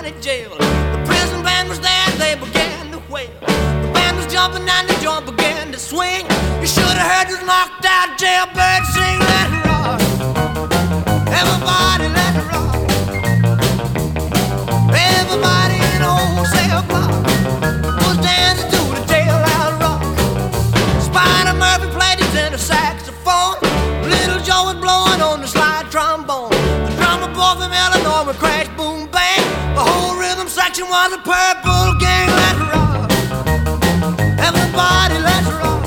county jail. The prison band was there, they began to wail. The band was jumping and the joint began to swing. You should have heard this knocked out jailbird sing. Let it rock, everybody let it rock. Everybody in the whole cell block was dancing to the jailhouse rock. Spider Murphy played his tenor saxophone. Little Joe was blowing on the slide trombone. The drummer boy from Illinois would crash, boom, bang. The whole rhythm section was a purple gang. Let's rock, everybody, let's rock.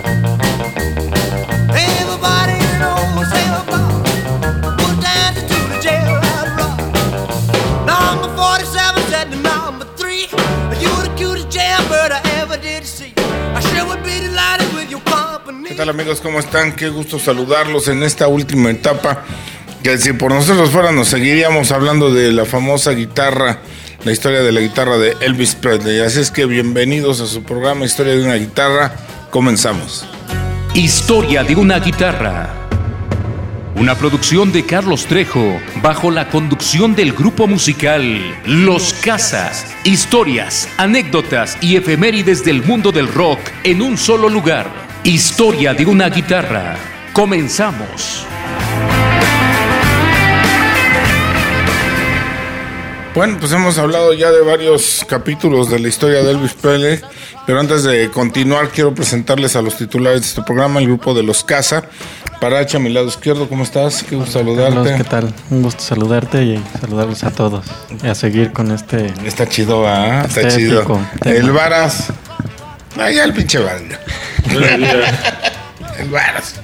Everybody in the whole cell block was dancing to the jailhouse rock. Number 47 said to number 3, "You the cutest jailbird I ever did see. I sure would be delighted with your company." ¿Qué tal, amigos? ¿Cómo están? Qué gusto saludarlos en esta última etapa. Que si por nosotros fuera nos seguiríamos hablando de la famosa guitarra, la historia de la guitarra de Elvis Presley. Así es que bienvenidos a su programa Historia de una guitarra. Comenzamos. Historia de una guitarra. Una producción de Carlos Trejo bajo la conducción del grupo musical Los Casas. Historias, anécdotas y efemérides del mundo del rock en un solo lugar. Historia de una guitarra. Comenzamos. Bueno, pues hemos hablado ya de varios capítulos de la historia de Elvis Presley, pero antes de continuar quiero presentarles a los titulares de este programa, el grupo de Los Casa. Parache, a mi lado izquierdo, ¿cómo estás? Qué gusto saludarte. Carlos, ¿qué tal? Un gusto saludarte y saludarlos a todos. Y a seguir con este... Está chido, ¿ah? Está chido. El Varas. Ah, ya el pinche Varas. El Varas.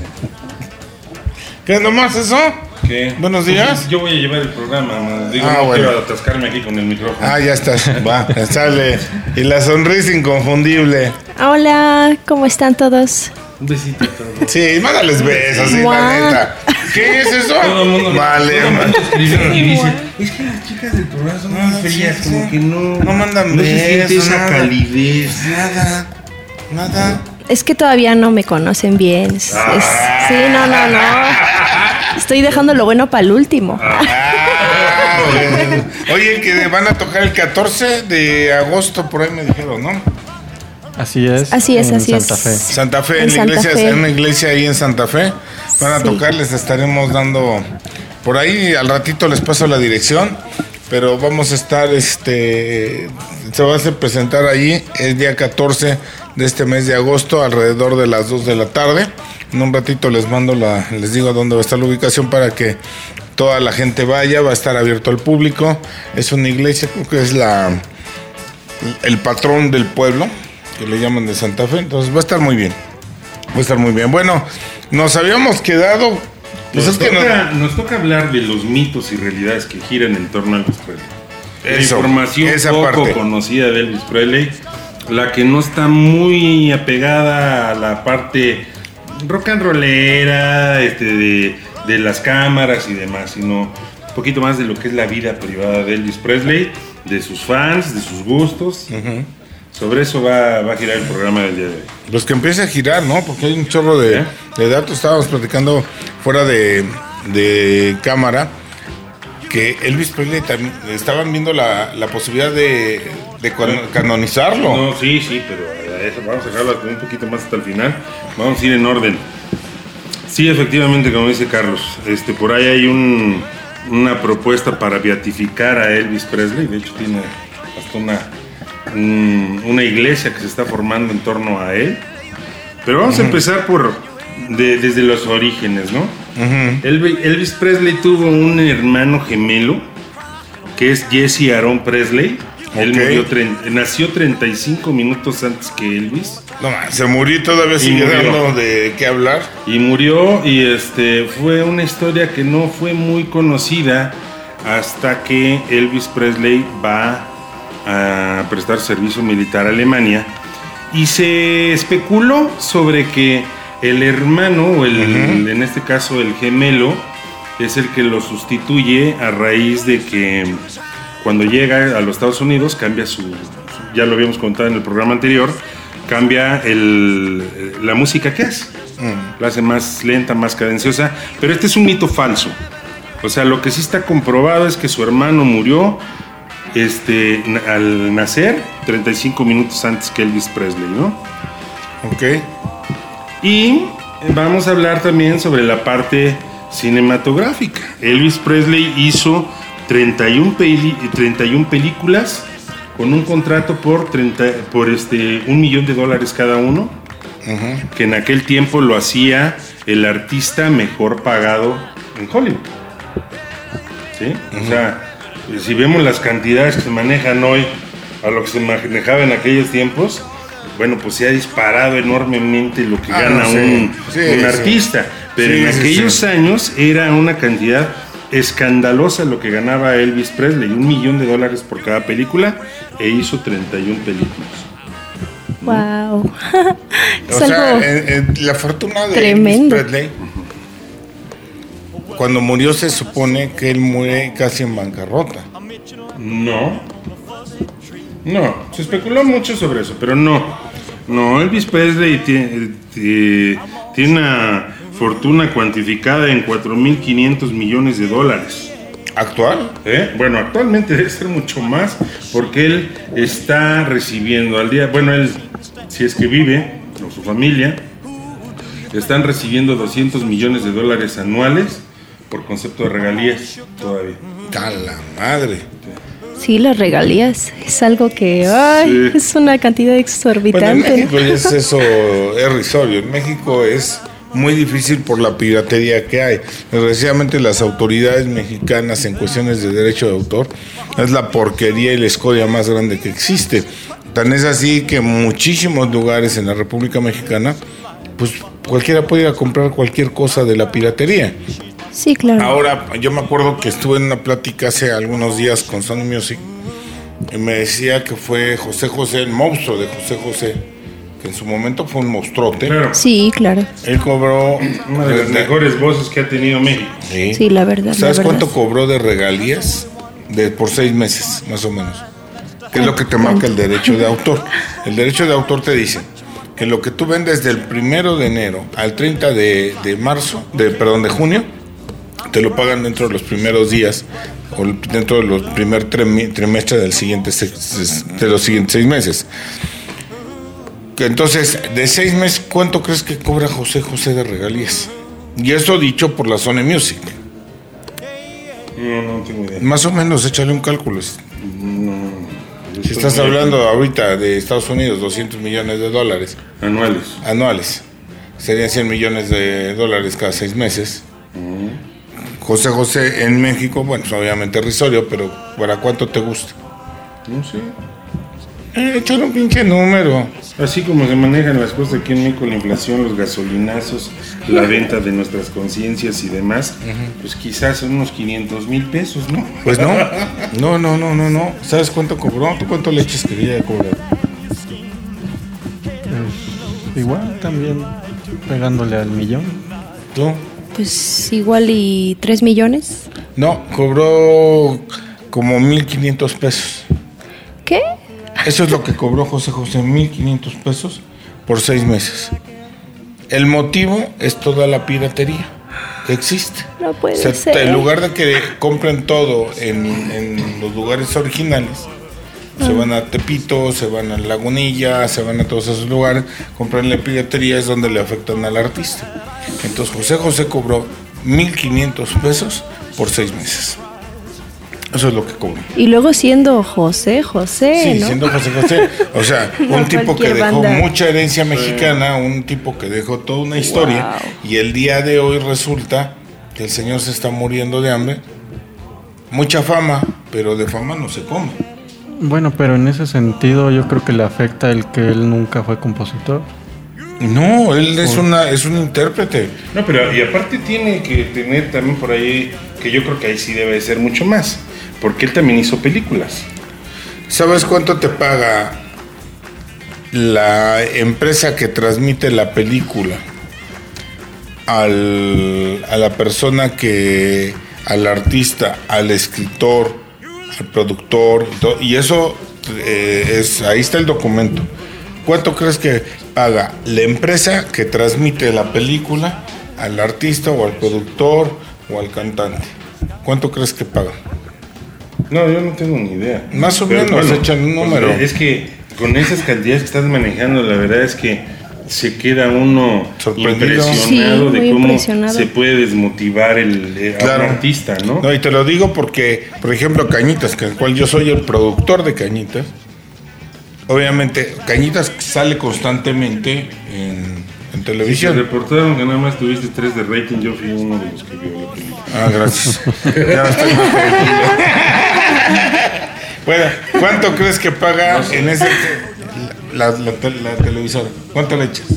¿Qué nomás eso? ¿Qué? Buenos días. Yo voy a llevar el programa, no bueno. quiero atascarme aquí con el micrófono. Ya estás, va, sale. Y la sonrisa inconfundible. Hola, ¿cómo están todos? Un besito a todos. Sí, mándales besos, sí, la neta. ¿Qué es eso? Todo el mundo vale, escribieron y dicen, es que las chicas del programa son muy frías, sí, como que no mandan no se siente besos, esa nada. calidez. Nada. Es que todavía no me conocen bien. Sí, no. Estoy dejando lo bueno para el último. Bueno. Oye, que van a tocar el 14 de agosto, por ahí me dijeron, ¿no? Así es. Santa Fe, en una iglesia ahí en Santa Fe. Van a tocar, les estaremos dando por ahí, al ratito les paso la dirección, pero vamos a estar, se va a hacer presentar allí el día 14 de este mes de agosto, alrededor de las 2 de la tarde. En un ratito les mando les digo dónde va a estar la ubicación para que toda la gente vaya. Va a estar abierto al público. Es una iglesia, creo que es el patrón del pueblo, que le llaman de Santa Fe. Entonces va a estar muy bien. Bueno, nos habíamos quedado. Pues nos toca hablar de los mitos y realidades que giran en torno a Elvis Presley. Eso, información esa poco parte conocida de Elvis Presley, la que no está muy apegada a la parte rock and rollera, de las cámaras y demás, sino un poquito más de lo que es la vida privada de Elvis Presley, de sus fans, de sus gustos. Uh-huh. Sobre eso va a girar el programa del día de hoy. Pues que empiece a girar, ¿no? Porque hay un chorro de datos. Estábamos platicando fuera de cámara que Elvis Presley también estaban viendo la posibilidad de canonizarlo. No, sí, pero eso vamos a dejarlo un poquito más hasta el final. Vamos a ir en orden. Sí, efectivamente, como dice Carlos, por ahí hay una propuesta para beatificar a Elvis Presley. De hecho, tiene hasta una iglesia que se está formando en torno a él. Pero vamos a empezar desde los orígenes, ¿no? Uh-huh. Elvis Presley tuvo un hermano gemelo que es Jesse Aaron Presley. Okay. Él nació 35 minutos antes que Elvis. No, se murió y todavía sigue dando de qué hablar. Y murió y fue una historia que no fue muy conocida hasta que Elvis Presley va a prestar servicio militar a Alemania y se especuló sobre que el hermano o en este caso el gemelo es el que lo sustituye a raíz de que cuando llega a los Estados Unidos cambia ya lo habíamos contado en el programa anterior, cambia la música que hace, la hace más lenta, más cadenciosa, pero este es un mito falso. O sea, lo que sí está comprobado es que su hermano murió al nacer 35 minutos antes que Elvis Presley, ¿no? Ok. Y vamos a hablar también sobre la parte cinematográfica. Elvis Presley hizo 31 películas con un contrato por $1 millón cada uno, que en aquel tiempo lo hacía el artista mejor pagado en Hollywood. ¿Sí? O sea, si vemos las cantidades que se manejan hoy a lo que se manejaba en aquellos tiempos, bueno, pues se ha disparado enormemente lo que gana un artista. Pero en aquellos años era una cantidad escandalosa lo que ganaba Elvis Presley, $1 millón por cada película, e hizo 31 películas. Wow. O sea, la fortuna de tremendo. Elvis Presley, cuando murió se supone que él muere casi en bancarrota. No, se especuló mucho sobre eso, pero no, Elvis Presley tiene una fortuna cuantificada en $4.500 millones. ¿Actual? Bueno, actualmente debe ser mucho más, porque él está recibiendo al día, bueno, él, si es que vive, o su familia, están recibiendo $200 millones anuales por concepto de regalías todavía. ¡A la madre! Sí, las regalías es algo que es una cantidad exorbitante. Bueno, en México es eso, es risorio. En México es muy difícil por la piratería que hay. Desgraciadamente las autoridades mexicanas en cuestiones de derecho de autor es la porquería y la escoria más grande que existe. Tan es así que en muchísimos lugares en la República Mexicana, pues cualquiera puede ir a comprar cualquier cosa de la piratería. Sí, claro. Ahora, yo me acuerdo que estuve en una plática hace algunos días con Sony Music y me decía que fue José José, el monstruo de José José, que en su momento fue un monstruote. Claro. Sí, claro. Él cobró una de las mejores voces que ha tenido México. Sí, la verdad. ¿Sabes cuánto cobró de regalías? Por 6 meses, más o menos. ¿Qué es lo que te marca el derecho de autor? El derecho de autor te dice que lo que tú vendes del 1 de enero al 30 de junio, te lo pagan dentro de los primeros días o dentro de los primer trimestre de los siguientes 6 meses. Entonces, de 6 meses, ¿cuánto crees que cobra José José de regalías? Y eso dicho por la Sony Music. No tengo idea. Más o menos, échale un cálculo. Si estás hablando ahorita de Estados Unidos, $200 millones anuales, serían $100 millones cada 6 meses. José José en México, bueno, pues obviamente risorio, pero ¿para cuánto te gusta? No sé. Échale un pinche número. Así como se manejan las cosas aquí en México, la inflación, los gasolinazos, la venta de nuestras conciencias y demás, pues quizás son unos $500,000, ¿no? Pues no. ¿Sabes cuánto cobró? ¿Tú cuánto le echas que quería cobrar? Igual también pegándole al millón. ¿Tú? Pues igual y 3 millones. No, cobró como $1,500. ¿Qué? Eso es lo que cobró José José, $1,500 por 6 meses. El motivo es toda la piratería que existe. No puede ser. En lugar de que compren todo en los lugares originales, se van a Tepito, se van a Lagunilla, se van a todos esos lugares, compran la piratería, es donde le afectan al artista. Entonces José José cobró $1,500 por 6 meses. Eso es lo que cobró. Y luego siendo José, sí, ¿no? Siendo José. O sea, No, un tipo que dejó banda. mucha herencia mexicana, un tipo que dejó toda una historia, y el día de hoy resulta que el señor se está muriendo de hambre. Mucha fama, pero de fama no se come. Bueno, pero en ese sentido yo creo que le afecta el que él nunca fue compositor. No, él es un intérprete. No, pero y aparte tiene que tener también por ahí, que yo creo que ahí sí debe de ser mucho más, porque él también hizo películas. ¿Sabes cuánto te paga la empresa que transmite la película a la persona al artista, al escritor, al productor? Y eso ahí está el documento. ¿Cuánto crees que paga la empresa que transmite la película al artista o al productor o al cantante? ¿Cuánto crees que paga? No, yo no tengo ni idea. Más o menos, echan un número. Es que con esas cantidades que estás manejando, la verdad es que se queda uno impresionado de cómo se puede desmotivar a un artista, ¿no? No, y te lo digo porque, por ejemplo, Cañitas, que el cual yo soy el productor de Cañitas, obviamente Cañitas sale constantemente en televisión. Sí, se reportaron que nada más tuviste 3 de rating, yo fui uno de los que vio la película. Ah, gracias. Ya estoy más tranquilo. Bueno, ¿cuánto crees que paga en ese la televisora? ¿Cuánto le echas?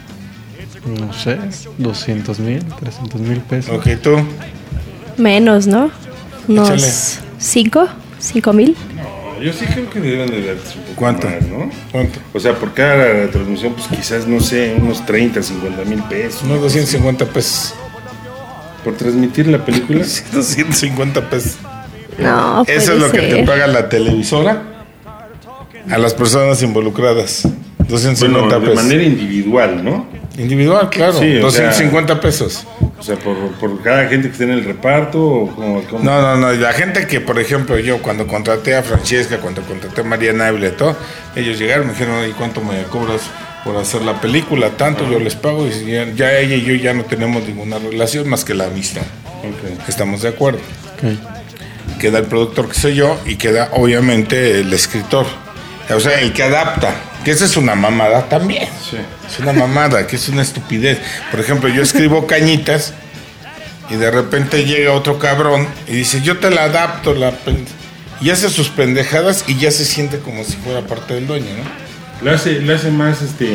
No sé, 200,000, 300,000 pesos. Ok, ¿tú? Menos, ¿no? Unos 5,000. No, yo sí creo que deben de darse un poco ¿Cuánto? más, ¿no? ¿Cuánto? O sea, por cada transmisión, pues quizás, no sé, unos 30, 50,000 pesos. Unos 250 pesos. ¿Por transmitir la película? 250 pesos. No, puede Eso es lo que te ser. paga la televisora a las personas involucradas. 250 de pesos. manera individual, ¿no? Individual, claro. Sí, 250 pesos. O sea, por cada gente que esté en el reparto o como... No. La gente que, por ejemplo, yo cuando contraté a Francesca, cuando contraté a María Návila y todo, ellos llegaron y me dijeron, ¿y cuánto me cobras por hacer la película? Tanto yo les pago y ya ella y yo ya no tenemos ninguna relación más que la amistad. Okay. Estamos de acuerdo. Okay. Queda el productor, que soy yo, y queda obviamente el escritor. O sea, el que adapta, que esa es una mamada también. Sí. Es una mamada, que es una estupidez. Por ejemplo, yo escribo Cañitas y de repente llega otro cabrón y dice, yo te la adapto, y hace sus pendejadas y ya se siente como si fuera parte del dueño, ¿no? Lo hace más,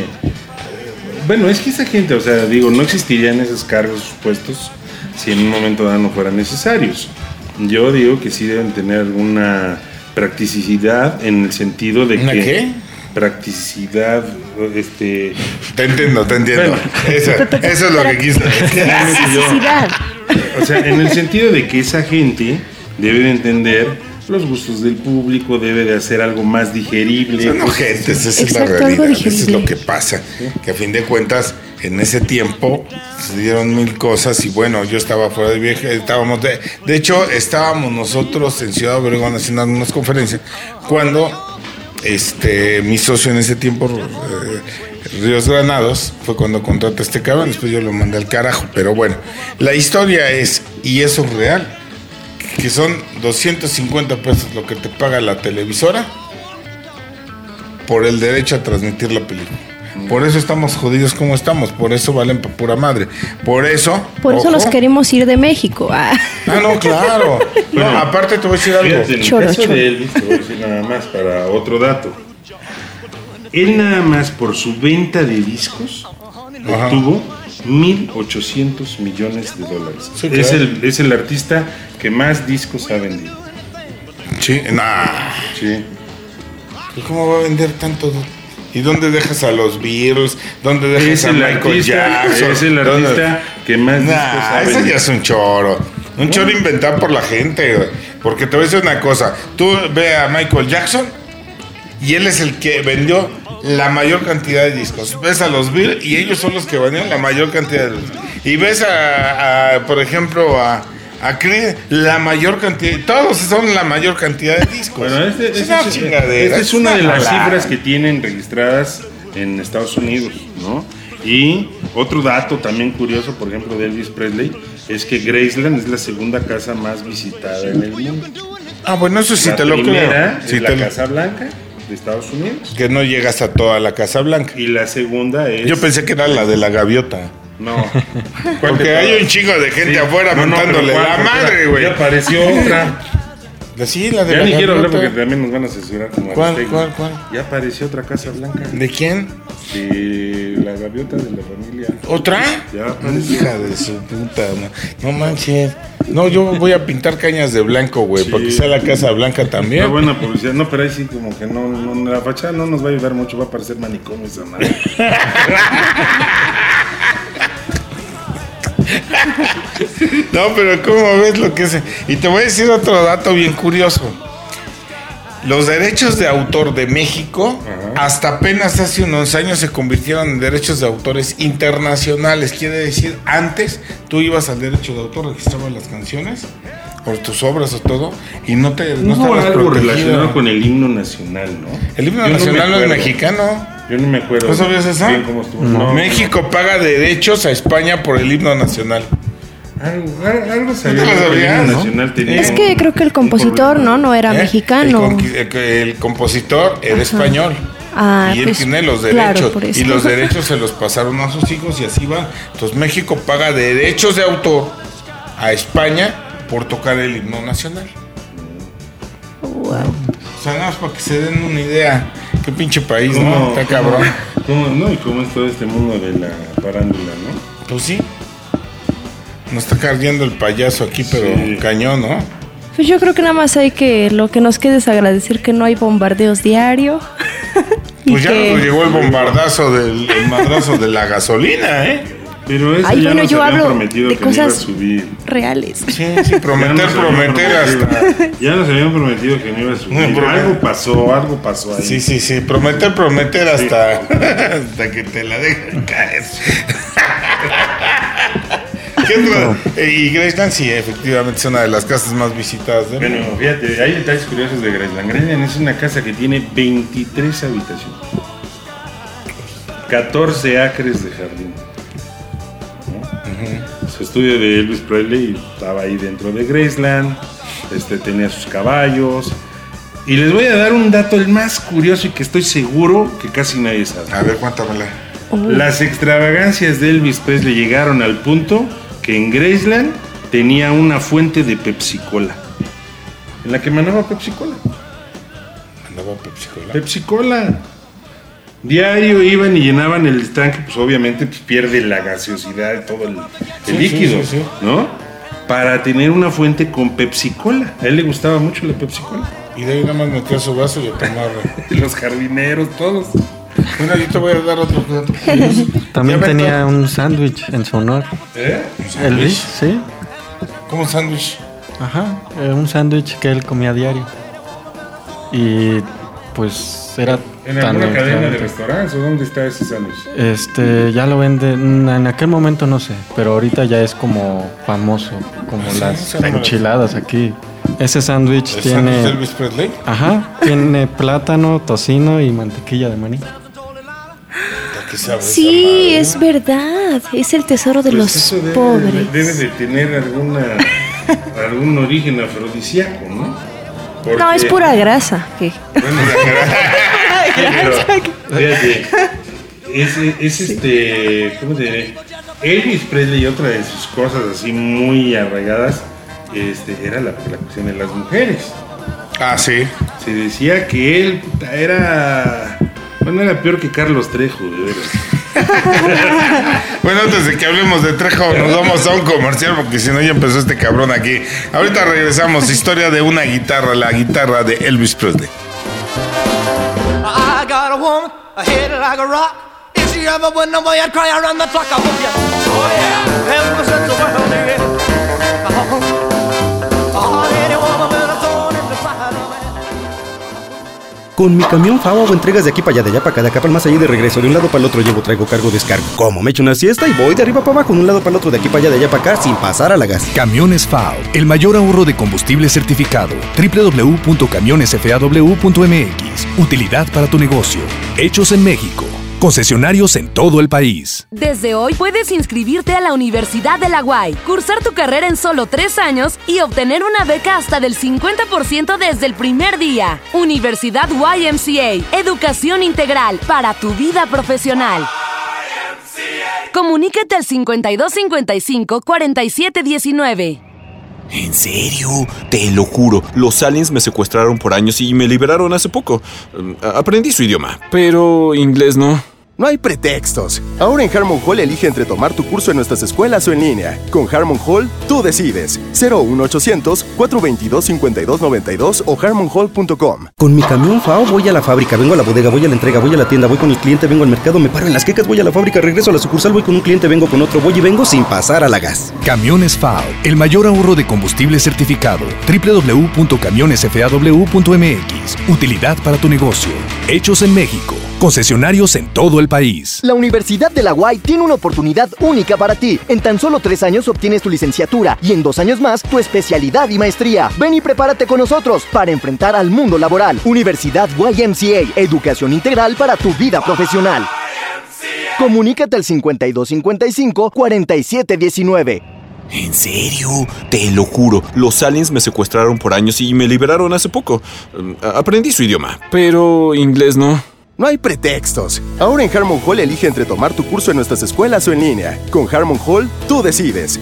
bueno, es que esa gente, o sea, digo, no existirían esos cargos, esos puestos, si en un momento dado no fueran necesarios. Yo digo que sí deben tener alguna practicidad en el sentido de ¿Una que... qué? Practicidad, Te entiendo. Bueno. Eso es lo que quise decir. Necesidad. O sea, en el sentido de que esa gente debe de entender los gustos del público, debe de hacer algo más digerible. Son ojentes, esa es la Exacto, algo realidad, eso digerible. es lo que pasa, que a fin de cuentas en ese tiempo se dieron mil cosas y bueno, yo estaba fuera de viaje, de hecho estábamos nosotros en Ciudad Obregón haciendo unas conferencias cuando mi socio en ese tiempo, Ríos Granados, fue cuando contraté a este cabrón, después yo lo mandé al carajo, pero bueno, la historia es, y eso es real, que son 250 pesos lo que te paga la televisora por el derecho a transmitir la película. Por eso estamos jodidos como estamos, por eso valen pa' pura madre. Por eso nos queremos ir de México. No, claro. No, aparte te voy a decir algo. Fíjate, en el Choro. caso de Elvis, te voy a decir nada más para otro dato. Él nada más por su venta de discos obtuvo 1,800 millones de dólares. Sí, claro. Es el artista que más discos ha vendido. Sí, Sí. ¿Y cómo va a vender tanto? ¿Y dónde dejas a los Beatles? ¿Dónde dejas a Michael Jackson? Es el artista que más discos ha eso vendido. ya es un choro. Un choro inventado por la gente, güey. Porque te voy a decir una cosa. Tú ve a Michael Jackson y él es el que vendió la mayor cantidad de discos. Ves a los Beatles y ellos son los que vendieron la mayor cantidad de discos. Y ves por ejemplo, a Creed, la mayor cantidad, todos son la mayor cantidad de discos. Bueno, esta es una de las cifras que tienen registradas en Estados Unidos, ¿no? Y otro dato también curioso, por ejemplo, de Elvis Presley, es que Graceland es la segunda casa más visitada en el mundo. Bueno, eso sí La te lo creo. primera es Sí la te lo- Casa Blanca de Estados Unidos. Que no llegas a toda la Casa Blanca. Y la segunda es... Yo pensé que era la de la gaviota. No. Porque hay un chingo de gente afuera mentándole la madre, güey. Ya apareció otra. Sí, la de Ya la ni quiero hablar gaviota. porque también nos van a censurar. Como ¿Cuál, Aristegui. cuál? Ya apareció otra Casa Blanca. ¿De quién? De la gaviota de la familia. ¿Otra? Ya apareció. Hija de su puta, no manches. No, yo voy a pintar cañas de blanco, güey, Sí. porque sea la Casa Blanca también. Está buena publicidad. No, pero ahí sí como que no, la fachada no nos va a ayudar mucho. Va a parecer manicomio esa madre. No, pero ¿cómo ves lo que es? Y te voy a decir otro dato bien curioso. Los derechos de autor de México, hasta apenas hace unos años se convirtieron en derechos de autores internacionales. Quiere decir, antes tú ibas al derecho de autor, registrabas las canciones, por tus obras o todo, y no Hubo estabas algo protegido. relacionado con el himno nacional, ¿no? El himno nacional no es mexicano. Yo no me acuerdo. ¿No sabías eso? Bien cómo estuvo. No. México paga derechos a España por el himno nacional. Algo sabía. ¿No te lo que el sabías, himno no? nacional tenía Es que creo que el compositor, no era mexicano. El compositor era español. Y él pues, tiene los claro, derechos. por eso. Y los derechos se los pasaron a sus hijos y así va. Entonces México paga derechos de autor a España por tocar el himno nacional. Wow. O sea, nada más para que se den una idea. Qué pinche país, ¿Cómo, ¿no? Está cabrón. ¿Y cómo es todo este mundo de la farándula, no? Pues sí. Nos está cargando el payaso aquí, pero Sí. cañón, ¿no? Pues yo creo que nada más lo que nos queda es agradecer que no hay bombardeos diario. Pues ya nos llegó el bombardazo el madrazo de la gasolina, ¿eh? Pero eso Ay, ya bueno, nos yo habían hablo prometido de que no iba a cosas subir. reales. Sí, prometer hasta. Ya nos habían prometido que no iba a subir. No, algo pasó ahí. Sí, prometer hasta, hasta que te la dejen caer. ¿Qué otro? Y Graceland sí, efectivamente es una de las casas más visitadas del Bueno, mundo. fíjate, hay detalles curiosos de Graceland. Graceland es una casa que tiene 23 habitaciones. 14 acres de jardín. ¿No? Su estudio de Elvis Presley estaba ahí dentro de Graceland. Tenía sus caballos. Y les voy a dar un dato el más curioso y que estoy seguro que casi nadie sabe. A ver, cuéntamela. Las extravagancias de Elvis Presley llegaron al punto que en Graceland tenía una fuente de Pepsi-Cola. En la que mandaba Pepsi-Cola. ¿Andaba Pepsi-Cola? Pepsi-Cola. Diario iban y llenaban el tanque, pues obviamente pues, pierde la gaseosidad y todo el líquido, sí. ¿no? Para tener una fuente con Pepsi-Cola. A él le gustaba mucho la Pepsi-Cola. Y de ahí nada más metió su vaso y a tomar. Los jardineros, todos. Bueno, yo te voy a dar otro dato. También Ya, tenía un sándwich en su honor. Elvis, sí. ¿Cómo un sándwich? Ajá, un sándwich que él comía a diario. Y pues era ¿En tan alguna cadena de extravagante. restaurantes o dónde está ese sándwich? Ya lo venden, en aquel momento no sé, pero ahorita ya es como famoso, como Sí, las sí, sí. enchiladas aquí. Ese sándwich ¿El sándwich de tiene, Elvis Presley? ajá, tiene plátano, tocino y mantequilla de maní. ¿Qué sabe esa Sí, madre? es verdad. Es el tesoro de los eso pobres. debe de tener algún origen afrodisíaco, ¿no? Porque- No, es pura grasa. ¿Qué? Bueno, pero, fíjate, ¿cómo te diré? Elvis Presley y otra de sus cosas así muy arraigadas, era la cuestión de las mujeres. Ah, sí. Se decía que él era peor que Carlos Trejo, de veras. Bueno, antes de que hablemos de Trejo, nos vamos a un comercial porque si no ya empezó este cabrón aquí. Ahorita regresamos. Historia de una guitarra, la guitarra de Elvis Presley. I got a woman, a head like a rock. If she ever went nowhere, I'd cry around the clock. I hope you. Oh yeah, ever since the world began. Any woman been a thorn in the side of man. Con mi camión FAO hago entregas de aquí para allá, de allá para acá, de acá para el más allá y de regreso. De un lado para el otro llevo, traigo, cargo, descargo. Como me echo una siesta y voy de arriba para abajo, de un lado para el otro, de aquí para allá, de allá para acá, sin pasar a la gas. Camiones FAO, el mayor ahorro de combustible certificado. www.camionesfaw.mx. Utilidad para tu negocio. Hechos en México. Concesionarios en todo el país. Desde hoy puedes inscribirte a la Universidad de la UAY, cursar tu carrera en solo 3 años y obtener una beca hasta del 50% desde el primer día. Universidad YMCA, educación integral para tu vida profesional. Comunícate al 5255-4719. ¿En serio? Te lo juro, los aliens me secuestraron por años y me liberaron hace poco. Aprendí su idioma, pero inglés no. No hay pretextos. Ahora en Harmon Hall elige entre tomar tu curso en nuestras escuelas o en línea. Con Harmon Hall, tú decides. 01800-422-5292 o harmonhall.com. Con mi camión FAO voy a la fábrica, vengo a la bodega, voy a la entrega, voy a la tienda, voy con el cliente, vengo al mercado, me paro en las quecas, voy a la fábrica, regreso a la sucursal, voy con un cliente, vengo con otro, voy y vengo sin pasar a la gas. Camiones FAO, el mayor ahorro de combustible certificado. www.camionesfaw.mx. Utilidad para tu negocio. Hechos en México. Concesionarios en todo el país. La Universidad de la UAI tiene una oportunidad única para ti. En tan solo 3 años obtienes tu licenciatura y en 2 años más tu especialidad y maestría. Ven y prepárate con nosotros para enfrentar al mundo laboral. Universidad YMCA, educación integral para tu vida profesional. Comunícate al 5255-4719. ¿En serio? Te lo juro, los aliens me secuestraron por años y me liberaron hace poco. Aprendí su idioma, pero inglés no. No hay pretextos. Ahora en Harmon Hall elige entre tomar tu curso en nuestras escuelas o en línea. Con Harmon Hall, tú decides.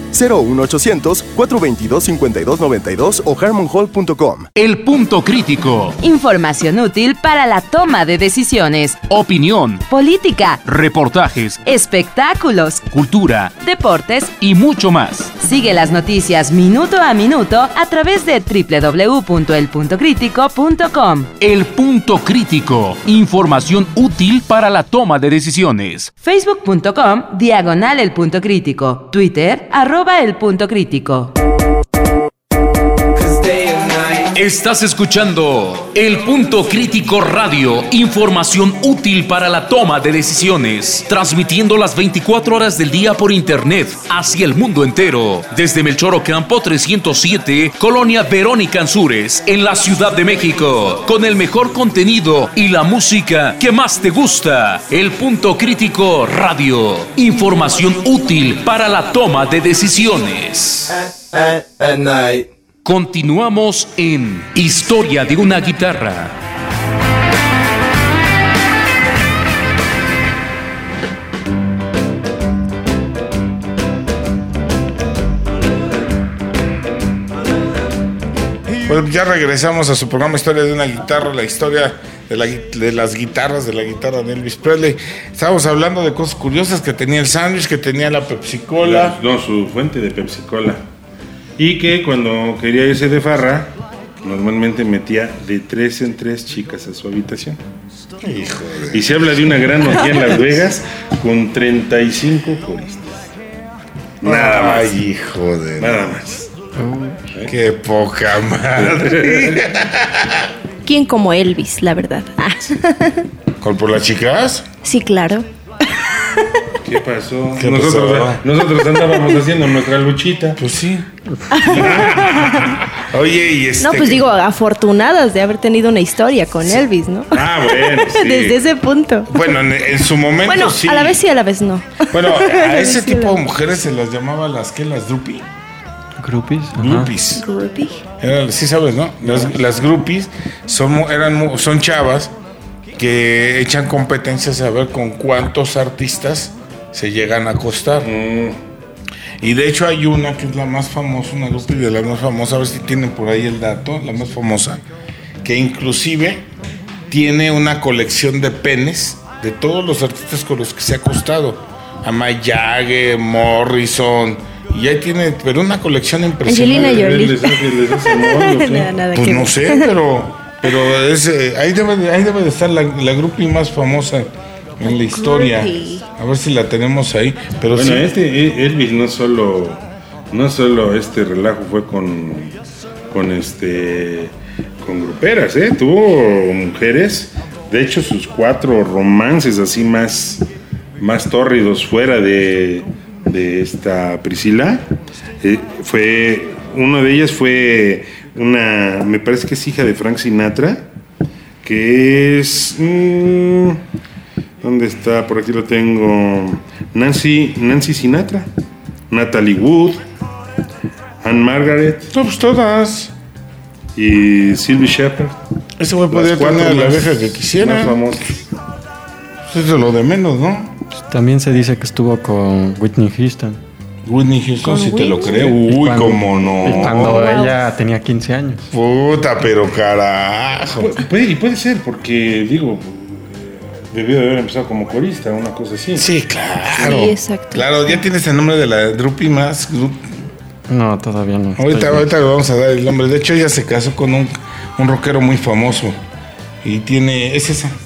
01800-422-5292 o harmonhall.com. El punto crítico. Información útil para la toma de decisiones. Opinión. Política. Reportajes. Espectáculos. Cultura. Deportes. Y mucho más. Sigue las noticias minuto a minuto a través de www.elpuntocritico.com. El punto crítico. Información útil para la toma de decisiones. Facebook.com/El Punto Crítico. Twitter @El Punto Crítico. Estás escuchando El Punto Crítico Radio, información útil para la toma de decisiones, transmitiendo las 24 horas del día por internet hacia el mundo entero, desde Melchor Ocampo 307, Colonia Verónica Ansúrez, en la Ciudad de México, con el mejor contenido y la música que más te gusta. El Punto Crítico Radio, información útil para la toma de decisiones. At night. Continuamos en Historia de una guitarra. Pues ya regresamos a su programa Historia de una guitarra, la historia de las guitarras, de la guitarra de Elvis Presley. Estábamos hablando de cosas curiosas que tenía el sándwich, que tenía la Pepsi-Cola. No, su fuente de Pepsi-Cola. Y que cuando quería irse de farra, normalmente metía de 3 en 3 chicas a su habitación. Híjole. Y se habla de una gran orgía en Las Vegas con 35 coristas. Nada más. Ay, hijo de... Nada más. Qué poca madre. ¿Quién como Elvis, la verdad? ¿Con por las chicas? Sí, claro. ¿Qué pasó? ¿Qué Nosotros andábamos haciendo nuestra luchita. Pues sí. Oye, y No, pues digo, afortunadas de haber tenido una historia con Elvis, ¿no? Ah, bueno, sí. Desde ese punto. Bueno, en su momento bueno, sí. A la vez sí, a la vez no. Bueno, a ese tipo de mujeres se las llamaba las groupie. ¿Groupies? Groupies. Groupie. Sí sabes, ¿no? Las groupies son chavas que echan competencias a ver con cuántos artistas se llegan a acostar. Y de hecho hay una que es la más famosa, una groupie de las más famosas, a ver si tienen por ahí el dato, la más famosa, que inclusive tiene una colección de penes de todos los artistas con los que se ha acostado. A Mick Jagger, Morrison, y ahí tiene, pero una colección impresionante. Angelina Jolie. Pues no sé, pero es, ahí debe de estar la groupie más famosa en la historia. A ver si la tenemos ahí. Pero bueno, sí. Elvis no solo este relajo fue con gruperas, tuvo mujeres. De hecho, sus 4 romances así más tórridos fuera de esta Priscila, uno de ellas fue me parece que es hija de Frank Sinatra, que es ¿dónde está? Por aquí lo tengo. Nancy Sinatra, Natalie Wood, Anne Margaret, Pues todas. y Sylvie Shepherd. Ese güey podría tener a la vieja que quisiera. Más famosos. Pues eso es lo de menos, ¿no? Pues también se dice que estuvo con Whitney Houston. Whitney Houston, si te lo creo. Y cuando- cómo no. Y cuando ella tenía 15 años. Puta, pero carajo. Puede ser, porque digo, debió de haber empezado como corista, una cosa así. Sí, claro. Sí, exacto. Claro, ya tienes el nombre de la groupie más. No, todavía no. Ahorita le vamos a dar el nombre. De hecho, ella se casó con un rockero muy famoso. Y tiene. Es esa.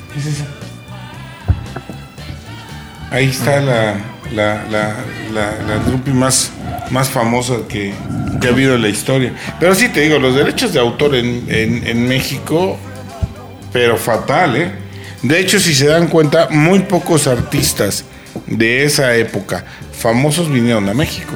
Ahí está la groupie más famosa que ha habido en la historia. Pero sí te digo, los derechos de autor en México, pero fatal, ¿eh? De hecho, si se dan cuenta, muy pocos artistas de esa época famosos vinieron a México.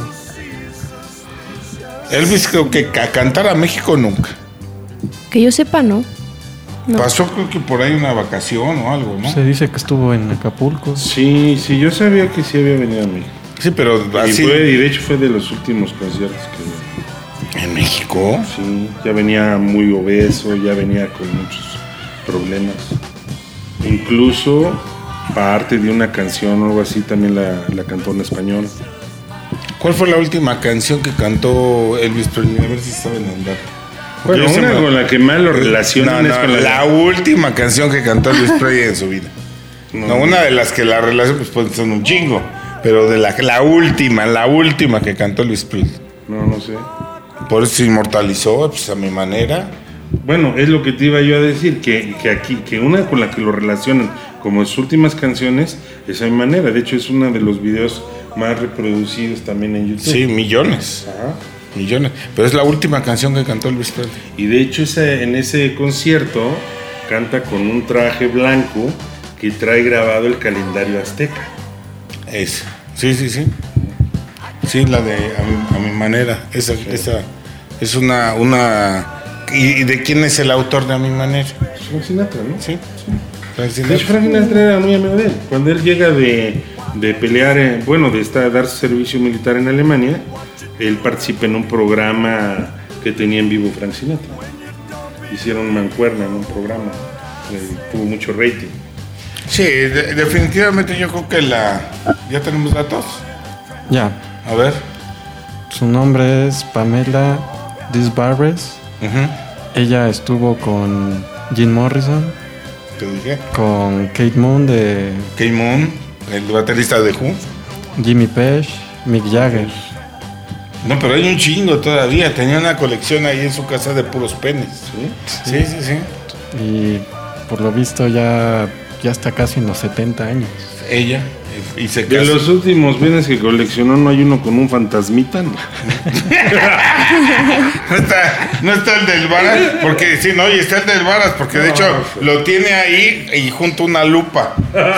Elvis creo que a cantar a México nunca. Que yo sepa, ¿no? Pasó creo que por ahí una vacación o algo, ¿no? Se dice que estuvo en Acapulco. Sí, yo sabía que sí había venido a México. Sí, pero así... Y de hecho fue de los últimos conciertos que... ¿En México? Sí, ya venía muy obeso, ya venía con muchos problemas. Incluso parte de una canción o algo así también la cantó en español. ¿Cuál fue la última canción que cantó Elvis Presley? A ver si saben el dato. Bueno, una con la que más lo relacionan es con la última canción que cantó Elvis Presley en su vida. No, una de las que la relación pues puede ser un chingo, pero de la última que cantó Elvis Presley. No sé. Por eso se inmortalizó, pues a mi manera. Bueno, es lo que te iba yo a decir, que aquí, que una con la que lo relacionan como sus últimas canciones es a mi manera. De hecho, es uno de los videos más reproducidos también en YouTube. Sí, millones. Ajá. Millones. Pero es la última canción que cantó Elvis Presley. Y de hecho, en ese concierto canta con un traje blanco que trae grabado el calendario azteca. Sí. Sí, la de a mi manera. Esa es una... ¿Y de quién es el autor de A Mi Manera? Frank Sinatra, ¿no? Sí. De hecho, Frank Sinatra era muy amigo de él. Cuando él llega de pelear, de dar servicio militar en Alemania, él participa en un programa que tenía en vivo Frank Sinatra. Hicieron mancuerna en un programa. Tuvo mucho rating. Sí, definitivamente yo creo que ¿Ya tenemos datos? Ya. A ver. Su nombre es Pamela Disbarres. Ella estuvo con Jim Morrison. ¿Te dije? Con Kate Moon Kate Moon, el baterista de Who. Jimmy Page, Mick Jagger. No, pero hay un chingo todavía. Tenía una colección ahí en su casa de puros penes. Sí. Y por lo visto ya está casi en los 70 años. Ella. Y se casó. De los últimos bienes que coleccionó, ¿no hay uno con un fantasmita? No, no está el del Varas, porque sí, no, y está el del Varas, porque de hecho lo tiene ahí y junto a una lupa.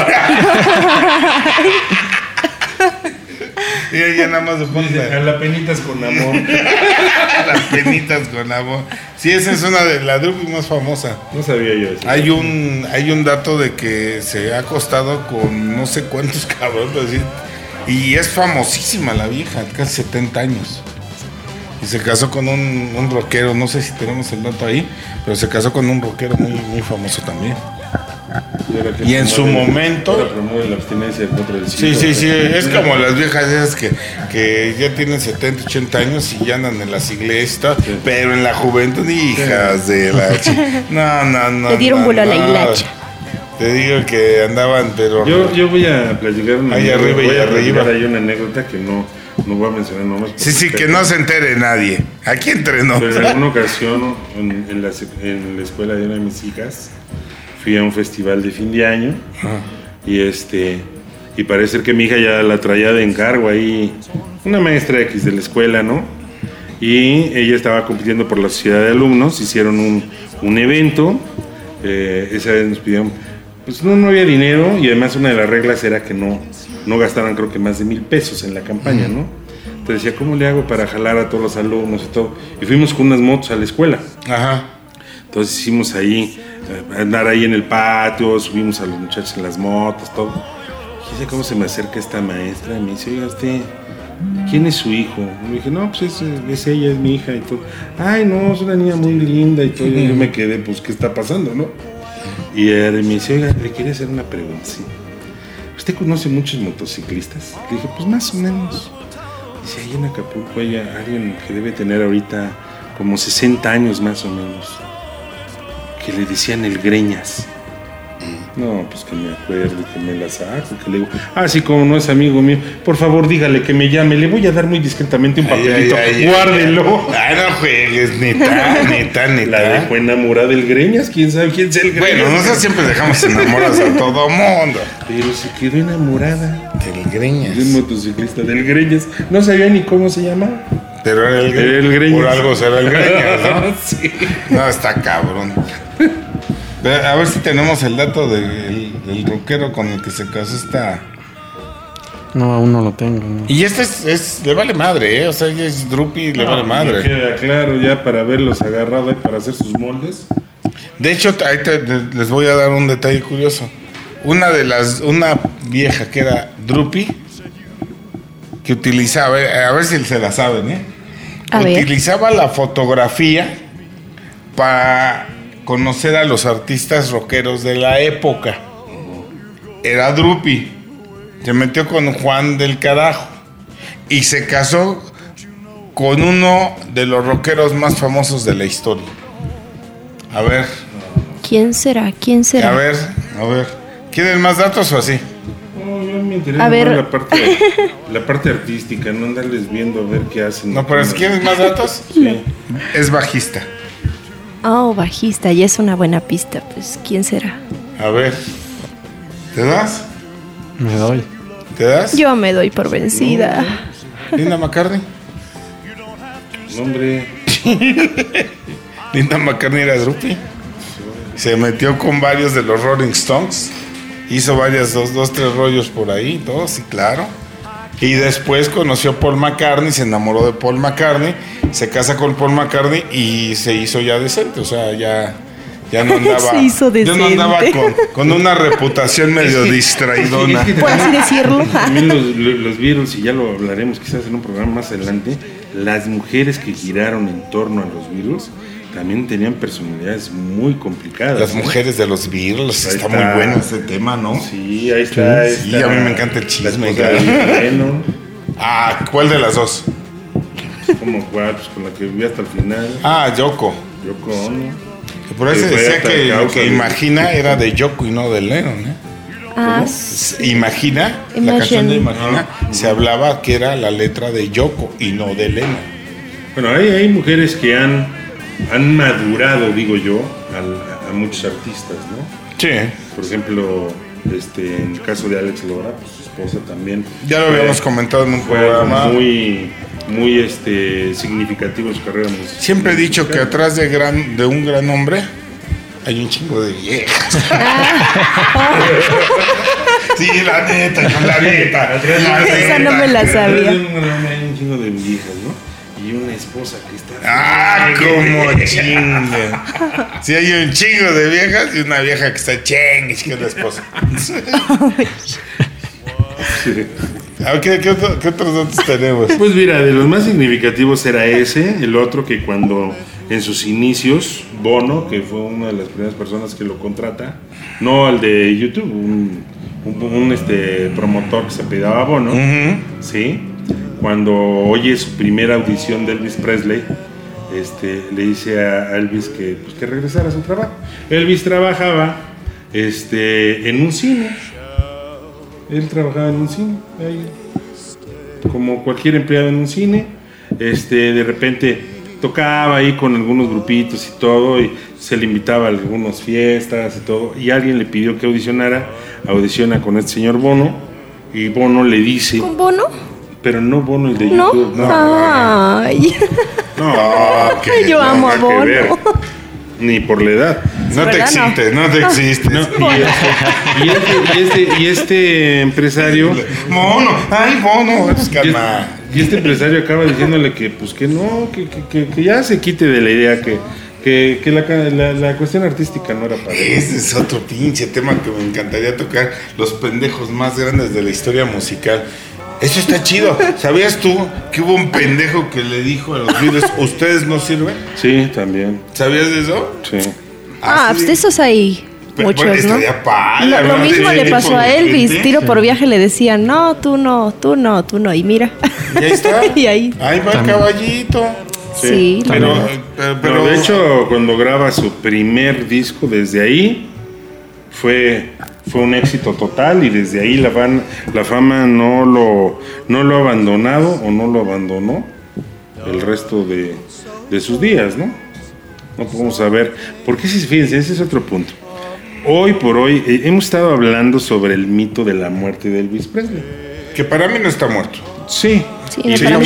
Y ella nada más se pone a las penitas con amor. Las penitas con amor. Sí, esa es una de las drugs más famosa. No sabía yo eso. Hay un dato de que se ha acostado con no sé cuántos cabrones. Y es famosísima la vieja, casi 70 años. Y se casó con un rockero, no sé si tenemos el dato ahí, pero se casó con un rockero muy, muy famoso también. Y en su momento promueve la abstinencia contra el sí, es como las viejas esas que ya tienen 70, 80 años y ya andan en las iglesias, pero en la juventud, hijas de la no. Le dieron vuelo a la hilacha. Te digo que andaban, pero yo voy a platicar ahí arriba y arriba. Hay una anécdota que no voy a mencionar nomás. Sí, que no se entere nadie. Aquí entrenó. Pero en alguna ocasión en la escuela de una de mis hijas fui a un festival de fin de año y parece ser que mi hija ya la traía de encargo ahí, una maestra X de la escuela, ¿no? Y ella estaba compitiendo por la sociedad de alumnos, hicieron un evento, esa vez nos pidieron, pues no había dinero y además una de las reglas era que no gastaran creo que más de 1,000 pesos en la campaña, ¿no? Entonces decía, ¿cómo le hago para jalar a todos los alumnos y todo? Y fuimos con unas motos a la escuela. Ajá. Entonces hicimos ahí, andar ahí en el patio, subimos a los muchachos en las motos, todo. Y sé cómo se me acerca esta maestra y me dice, oiga usted, ¿quién es su hijo? Y le dije, no, pues es ella, es mi hija y todo. Ay, no, es una niña muy linda y todo. Y yo me quedé, pues, ¿qué está pasando, no? Y me dice, oiga, le quería hacer una pregunta, sí. ¿Usted conoce muchos motociclistas? Le dije, pues más o menos. Dice, ahí en Acapulco hay alguien que debe tener ahorita como 60 años más o menos, que le decían el Greñas. No, pues que me acuerdo, que me la saco, que le digo, sí, como no es amigo mío, por favor dígale que me llame, le voy a dar muy discretamente un papelito, guárdelo. No juegues, neta. La dejó enamorada del Greñas, quién sabe quién es el Greñas. Bueno, nosotros siempre dejamos enamorados a todo mundo. Pero se quedó enamorada del Greñas. De un motociclista, del Greñas. No sabía ni cómo se llamaba. Pero era el Greñas. Por algo será el Greñas, ¿no? Sí. No, está cabrón. A ver si tenemos el dato del rockero con el que se casó esta. No, aún no lo tengo. ¿No? Y le vale madre, ¿eh? O sea, ella es Drupi y le vale madre. Queda claro ya para verlos agarrados y para hacer sus moldes. De hecho, ahí les voy a dar un detalle curioso. Una vieja que era Drupi, que utilizaba, a ver si se la saben, ¿eh? Utilizaba la fotografía para conocer a los artistas rockeros de la época. Era Drupi. Se metió con Juan del Carajo y se casó con uno de los rockeros más famosos de la historia. A ver. ¿Quién será? A ver. ¿Quieren más datos o así? No, yo me interesa más la parte artística, no andarles viendo a ver qué hacen. No, pero si quieren más datos, sí. Es bajista. Bajista, ya es una buena pista. Pues, ¿quién será? A ver. ¿Te das? Me doy. ¿Te das? Yo me doy por vencida. Linda McCartney. Nombre. Linda McCartney era Drupi. Se metió con varios de los Rolling Stones. Hizo varias, dos, tres rollos por ahí, todos, sí, claro. Y después conoció a Paul McCartney, se enamoró de Paul McCartney, se casa con Paul McCartney y se hizo ya decente, o sea, ya no andaba. Se hizo decente. Ya no andaba con una reputación medio distraidona. Por así decirlo. También los Beatles, y ya lo hablaremos quizás en un programa más adelante, las mujeres que giraron en torno a los Beatles también tenían personalidades muy complicadas. Las mujeres de los Beatles, está muy bueno ese tema, ¿no? Sí, ahí está. Sí, a mí me encanta el chisme. ¿Cuál de las dos? ¿Cómo cuál? Pues con la que viví hasta el final. Yoko. Yoko Ono. Que por ahí se decía que lo que Imagina era de Yoko y no de Lennon, ¿eh? Imagina, la canción de Imagina, se hablaba que era la letra de Yoko y no de Lennon. Bueno, hay mujeres que han madurado, digo yo, a muchos artistas, ¿no? Sí. Por ejemplo, en el caso de Alex Lora, pues su esposa también. Ya lo habíamos comentado en un programa. Muy significativo en su carrera musical. Siempre he dicho que atrás de un gran hombre hay un chingo de viejas. Sí, la neta. Esa no me la sabía. Hay un chingo de viejas, ¿no? Y una esposa que está... como chingue. Sí, hay un chingo de viejas y una vieja que está que es la esposa. ¿Qué otros datos tenemos? Pues mira, de los más significativos era ese, el otro que cuando en sus inicios, Bono, que fue una de las primeras personas que lo contrata, no al de YouTube, un promotor que se apellidaba Bono, ¿sí? Cuando oye su primera audición de Elvis Presley, le dice a Elvis que regresara a su trabajo. Elvis trabajaba en un cine. Él trabajaba en un cine, ahí, como cualquier empleado en un cine. De repente tocaba ahí con algunos grupitos y todo, y se le invitaba a algunas fiestas y todo, y alguien le pidió que audiciona con este señor Bono, y Bono le dice... ¿Con Bono? Pero no Bono el de ¿No? YouTube. Ay. No, yo amo a Bono. Ni por la edad. No te existes. No. Y este empresario... Bono. Y este empresario acaba diciéndole que no, que ya se quite de la idea que la cuestión artística no era para él. Ese es otro pinche tema que me encantaría tocar. Los pendejos más grandes de la historia musical. Eso está chido. ¿Sabías tú que hubo un pendejo que le dijo a los Beatles, ¿ustedes no sirven? Sí, también. ¿Sabías de eso? Sí. Pues de esos hay muchos, ¿no? Lo mismo le pasó a Elvis. Tiro por viaje le decían, no, tú no. Y mira. Y ahí está. Ahí va el caballito. Sí. Pero de hecho, cuando graba su primer disco, desde ahí fue un éxito total, y desde ahí la fama no lo ha abandonado o no lo abandonó el resto de sus días, ¿no? No podemos saber. Porque fíjense, ese es otro punto. Hoy por hoy hemos estado hablando sobre el mito de la muerte de Elvis Presley. Que para mí no está muerto. Sí. Y de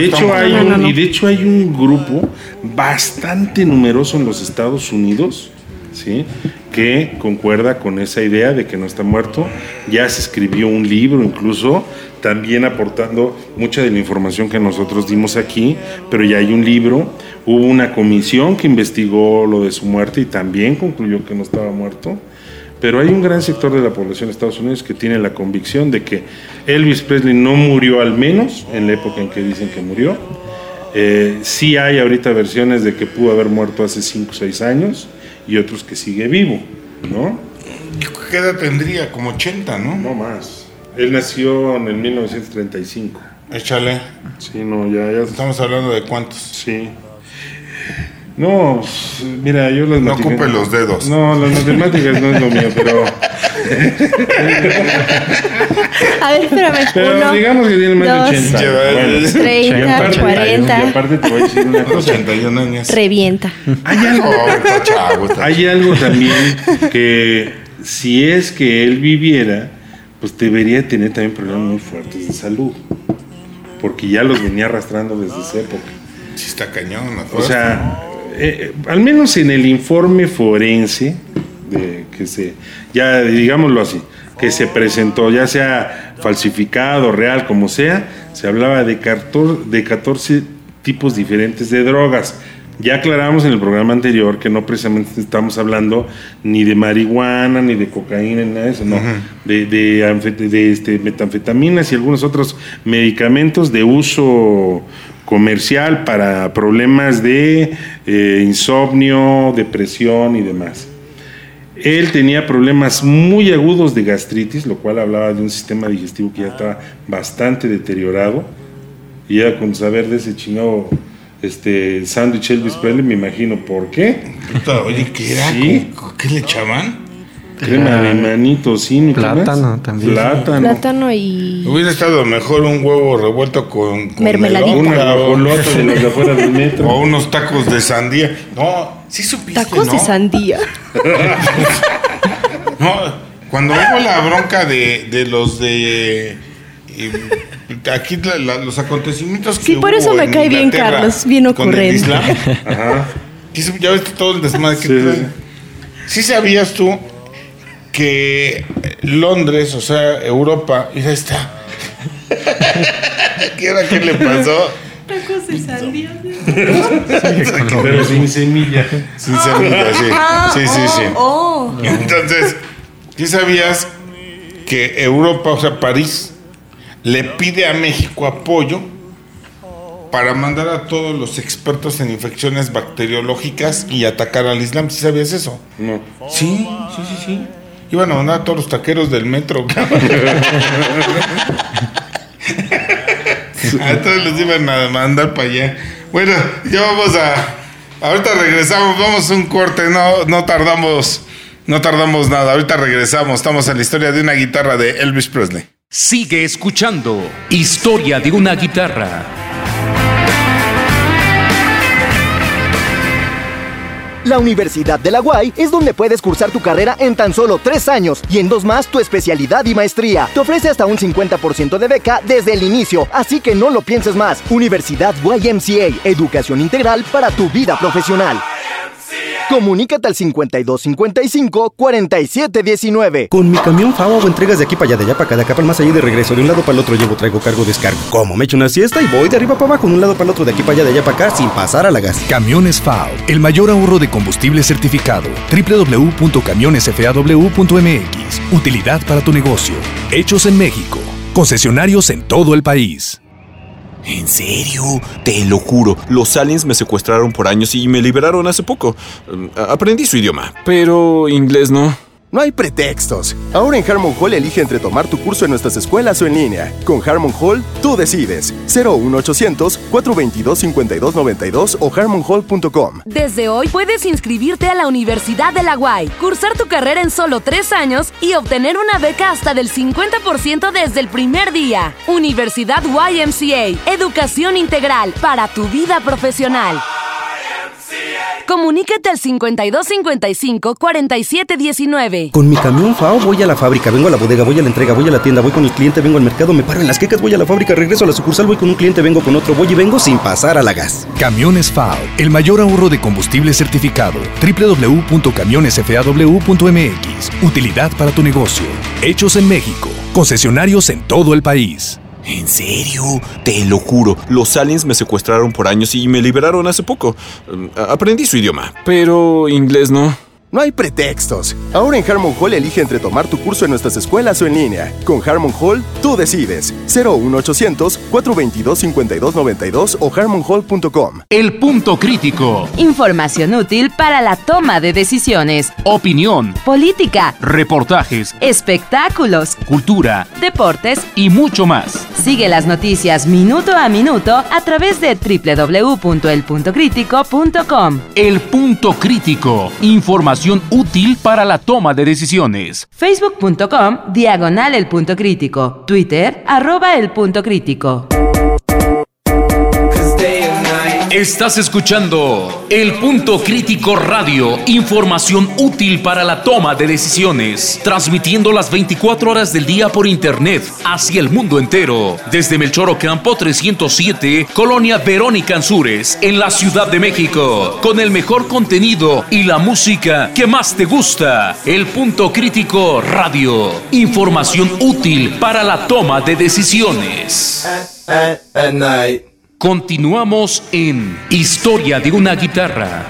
hecho hay un grupo bastante numeroso en los Estados Unidos ¿sí? Que concuerda con esa idea de que no está muerto. Ya se escribió un libro incluso, también aportando mucha de la información que nosotros dimos aquí, pero ya hay un libro. Hubo una comisión que investigó lo de su muerte y también concluyó que no estaba muerto. Pero hay un gran sector de la población de Estados Unidos que tiene la convicción de que Elvis Presley no murió, al menos en la época en que dicen que murió. Sí hay ahorita versiones de que pudo haber muerto hace 5 o 6 años y otros que sigue vivo, ¿no? ¿Qué edad tendría? Como 80, ¿no? No más. Él nació en el 1935. Échale. Sí, no, ya. Estamos hablando de cuántos. Sí. No, mira, yo las no ocupe los dedos. No, las matemáticas no es lo mío, pero... A ver, espérame. Pero digamos que tiene más de 80. Bueno, 30, 40. Y aparte te voy a decir una cosa. 81 años. Revienta. Hay algo también que si es que él viviera, pues debería tener también problemas muy fuertes de salud. Porque ya los venía arrastrando desde esa época. Sí, está cañón. O sea, al menos en el informe forense, ya digámoslo así, que se presentó, ya sea falsificado, real, como sea, se hablaba de 14 tipos diferentes de drogas. Ya aclaramos en el programa anterior que no precisamente estamos hablando ni de marihuana, ni de cocaína, ni nada de eso, no. De metanfetaminas y algunos otros medicamentos de uso comercial para problemas de insomnio, depresión y demás. Él tenía problemas muy agudos de gastritis, lo cual hablaba de un sistema digestivo que ya estaba bastante deteriorado. Y ya con saber de ese chingado sándwich Elvis Presley, me imagino por qué. Puta, oye, ¿qué era? Sí. ¿Qué le echaban? Crema de manito, sí. Plátano también. Plátano y... Hubiera estado mejor un huevo revuelto con mermeladita. Una bolota de las de afuera del metro. O unos tacos de sandía. No, sí supiste, ¿tacos ¿no? de sandía? No, cuando hubo la bronca de los de... aquí los acontecimientos que sí, por eso me cae bien Carlos, bien ocurrente. Con el Islam. Ajá. Ya ves todo el desmadre que trae. ¿Sí sabías tú que Londres, o sea, Europa, y ahí está? ¿Qué le pasó? Tacos de sandía. Pero sin semilla. Sin semilla, sí. Sí. Oh. Entonces, ¿sí sabías que Europa, o sea, París, le pide a México apoyo para mandar a todos los expertos en infecciones bacteriológicas y atacar al Islam? ¿Sí sabías eso? No. Sí. Iban a mandar a todos los taqueros del metro. A todos los iban a mandar para allá. Bueno, ya vamos ahorita regresamos, vamos a un corte, no tardamos nada, ahorita regresamos, estamos en la historia de una guitarra de Elvis Presley. Sigue escuchando Historia de una guitarra. La Universidad de la UAI es donde puedes cursar tu carrera en tan solo 3 años y en 2 más tu especialidad y maestría. Te ofrece hasta un 50% de beca desde el inicio, así que no lo pienses más. Universidad YMCA, educación integral para tu vida profesional. Comunícate al 5255-4719. Con mi camión FAO hago entregas de aquí para allá, de allá para acá, de acá para el más allá y de regreso. De un lado para el otro llevo, traigo, cargo, descargo. Como me echo una siesta y voy de arriba para abajo, de un lado para el otro, de aquí para allá, de allá para acá, sin pasar a la gas. Camiones FAO, el mayor ahorro de combustible certificado. www.camionesfaw.mx. Utilidad para tu negocio. Hechos en México. Concesionarios en todo el país. ¿En serio? Te lo juro, los aliens me secuestraron por años y me liberaron hace poco. Aprendí su idioma, pero inglés no. No hay pretextos. Ahora en Harmon Hall elige entre tomar tu curso en nuestras escuelas o en línea. Con Harmon Hall, tú decides. 01800-422-5292 o harmonhall.com. Desde hoy puedes inscribirte a la Universidad de la UAI, cursar tu carrera en solo 3 años y obtener una beca hasta del 50% desde el primer día. Universidad YMCA, educación integral para tu vida profesional. Comunícate al 5255-4719. Con mi camión FAO voy a la fábrica, vengo a la bodega, voy a la entrega, voy a la tienda, voy con el cliente, vengo al mercado, me paro en las quecas, voy a la fábrica, regreso a la sucursal, voy con un cliente, vengo con otro, voy y vengo sin pasar a la gas. Camiones FAO, el mayor ahorro de combustible certificado. www.camionesfaw.mx. Utilidad para tu negocio. Hechos en México. Concesionarios en todo el país. ¿En serio? Te lo juro. Los aliens me secuestraron por años y me liberaron hace poco. Aprendí su idioma, pero inglés no. No hay pretextos. Ahora en Harmon Hall elige entre tomar tu curso en nuestras escuelas o en línea. Con Harmon Hall, tú decides. 01800-422-5292 o harmonhall.com. El punto crítico. Información útil para la toma de decisiones. Opinión. Política. Reportajes. Espectáculos. Cultura. Deportes. Y mucho más. Sigue las noticias minuto a minuto a través de www.elpuntocritico.com. El punto crítico. Información útil para la toma de decisiones. Facebook.com/El Punto Crítico. Twitter @El Punto Crítico. Estás escuchando El Punto Crítico Radio, información útil para la toma de decisiones, transmitiendo las 24 horas del día por internet hacia el mundo entero, desde Melchor Ocampo 307, Colonia Verónica Ansúrez, en la Ciudad de México, con el mejor contenido y la música que más te gusta. El Punto Crítico Radio, información útil para la toma de decisiones. At night. Continuamos en Historia de una guitarra.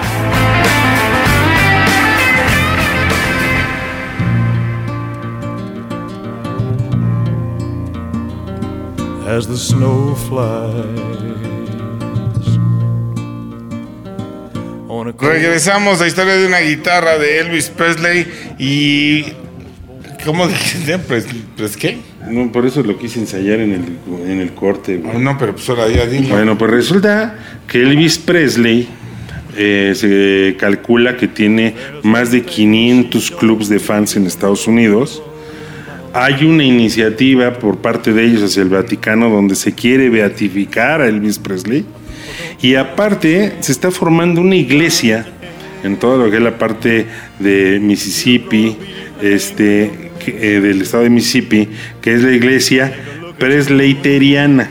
As the snow flies. Regresamos a Historia de una guitarra de Elvis Presley y... ¿Cómo dijiste? ¿Pues qué? No, por eso lo quise ensayar en el corte. Güey. No, pero pues ahora ya dime. Bueno, pues resulta que Elvis Presley se calcula que tiene más de 500 clubs de fans en Estados Unidos. Hay una iniciativa por parte de ellos hacia el Vaticano donde se quiere beatificar a Elvis Presley. Y aparte se está formando una iglesia en todo lo que es la parte de Mississippi, del estado de Mississippi, que es la iglesia presleyteriana.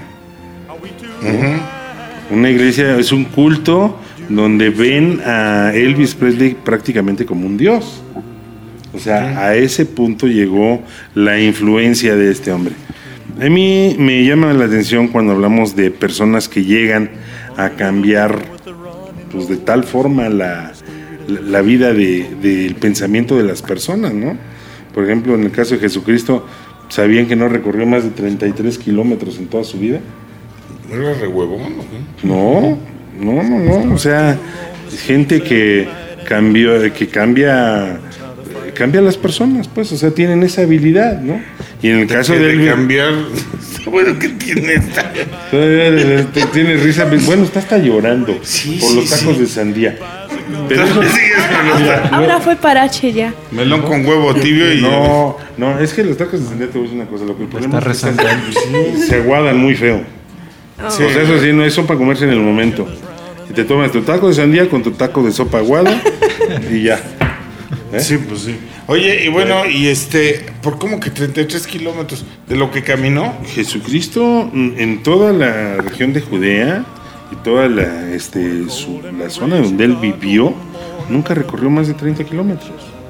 Una iglesia, es un culto donde ven a Elvis Presley prácticamente como un dios. O sea, a ese punto llegó la influencia de este hombre. A mí me llama la atención cuando hablamos de personas que llegan a cambiar, pues, de tal forma la vida del pensamiento de las personas, ¿no? Por ejemplo, en el caso de Jesucristo, ¿sabían que no recorrió más de 33 kilómetros en toda su vida? ¿No era re huevón? No. O sea, gente que cambia a las personas, pues, o sea, tienen esa habilidad, ¿no? Y en el caso de cambiar, bueno, ¿qué tiene esta? Tiene risa, bueno, está hasta llorando por los tacos de sandía. Pero eso, ahora fue parache ya. Melón con huevo tibio y... No, es que los tacos de sandía, te voy a decir una cosa, lo que el problema es que se aguadan muy feo. Sí. O sea, eso sí, no es sopa comerse en el momento. Y te tomas tu taco de sandía con tu taco de sopa aguada y ya. Sí, pues sí. Oye, y bueno, ¿por cómo que 33 kilómetros de lo que caminó? Jesucristo en toda la región de Judea y toda la zona donde él vivió, nunca recorrió más de 30 kilómetros.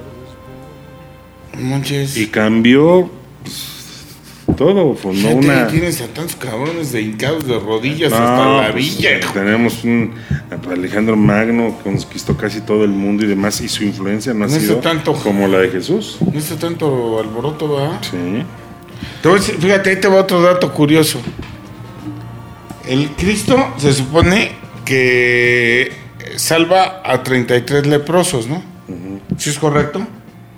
Manches. Y cambió todo. Formó una... Tienes a tantos cabrones de hincados de rodillas hasta la villa. Tenemos a Alejandro Magno que conquistó casi todo el mundo y demás, y su influencia no ha sido tanto como la de Jesús. No está tanto alboroto, ¿verdad? Sí. Fíjate, ahí te va otro dato curioso. El Cristo se supone que salva a 33 leprosos, ¿no? ¿Sí es correcto?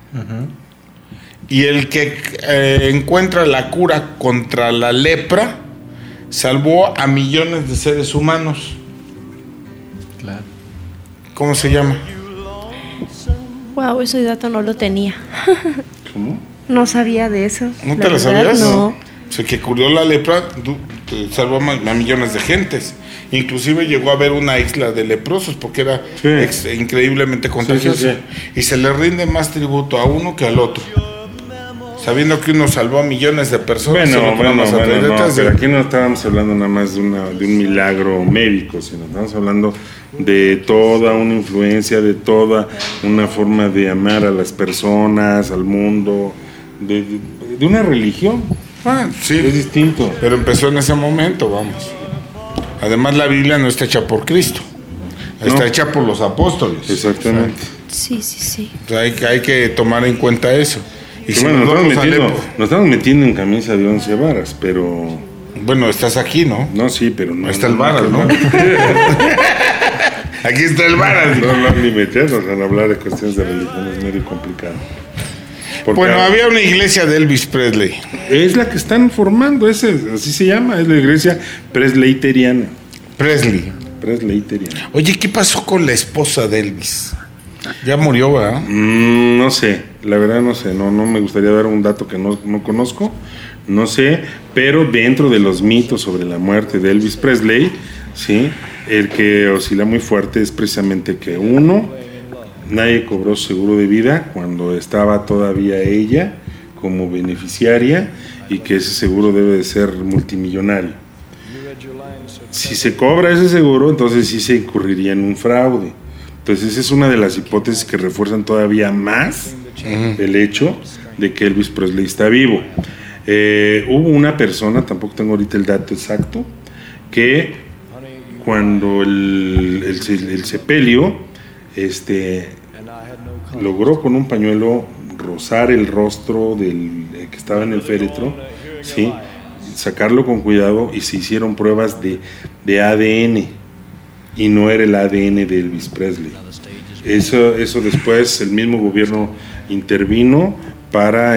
Y el que encuentra la cura contra la lepra salvó a millones de seres humanos. Claro. ¿Cómo se llama? Wow, ese dato no lo tenía. ¿Cómo? No sabía de eso. ¿No te lo sabías? No. O sea, que curó la lepra. salvó a millones de gentes. Inclusive llegó a haber una isla de leprosos porque era increíblemente contagioso. Y se le rinde más tributo a uno que al otro. Sabiendo que uno salvó a millones de personas. Pero aquí no estábamos hablando nada más de un milagro médico, sino estamos hablando de toda una influencia, de toda una forma de amar a las personas, al mundo, de una religión. Sí, es distinto. Pero empezó en ese momento, vamos. Además, la Biblia no está hecha por Cristo, está hecha por los apóstoles. Exactamente. Sí. O sea, hay que tomar en cuenta eso. Y si bueno, nos estamos metiendo en camisa de 11 varas, pero... Bueno, estás aquí, ¿no? No, sí, pero no... Está el varas, ¿no? Aquí está el varas. No, ni meternos a hablar de cuestiones de religión es medio complicado. Bueno, había una iglesia de Elvis Presley. Es la que están formando, así se llama, es la iglesia presleyteriana. Presleyteriana. Oye, ¿qué pasó con la esposa de Elvis? Ya murió, ¿verdad? No sé, la verdad no sé, no me gustaría dar un dato que no conozco, no sé, pero dentro de los mitos sobre la muerte de Elvis Presley, sí, el que oscila muy fuerte es precisamente que nadie cobró seguro de vida cuando estaba todavía ella como beneficiaria y que ese seguro debe de ser multimillonario. Si se cobra ese seguro, entonces sí se incurriría en un fraude. Entonces esa es una de las hipótesis que refuerzan todavía más el hecho de que Elvis Presley está vivo. Hubo una persona, tampoco tengo ahorita el dato exacto, que cuando el sepelio logró con un pañuelo rozar el rostro del que estaba en el féretro, ¿sí? Sacarlo con cuidado y se hicieron pruebas de ADN y no era el ADN de Elvis Presley. Eso después el mismo gobierno intervino para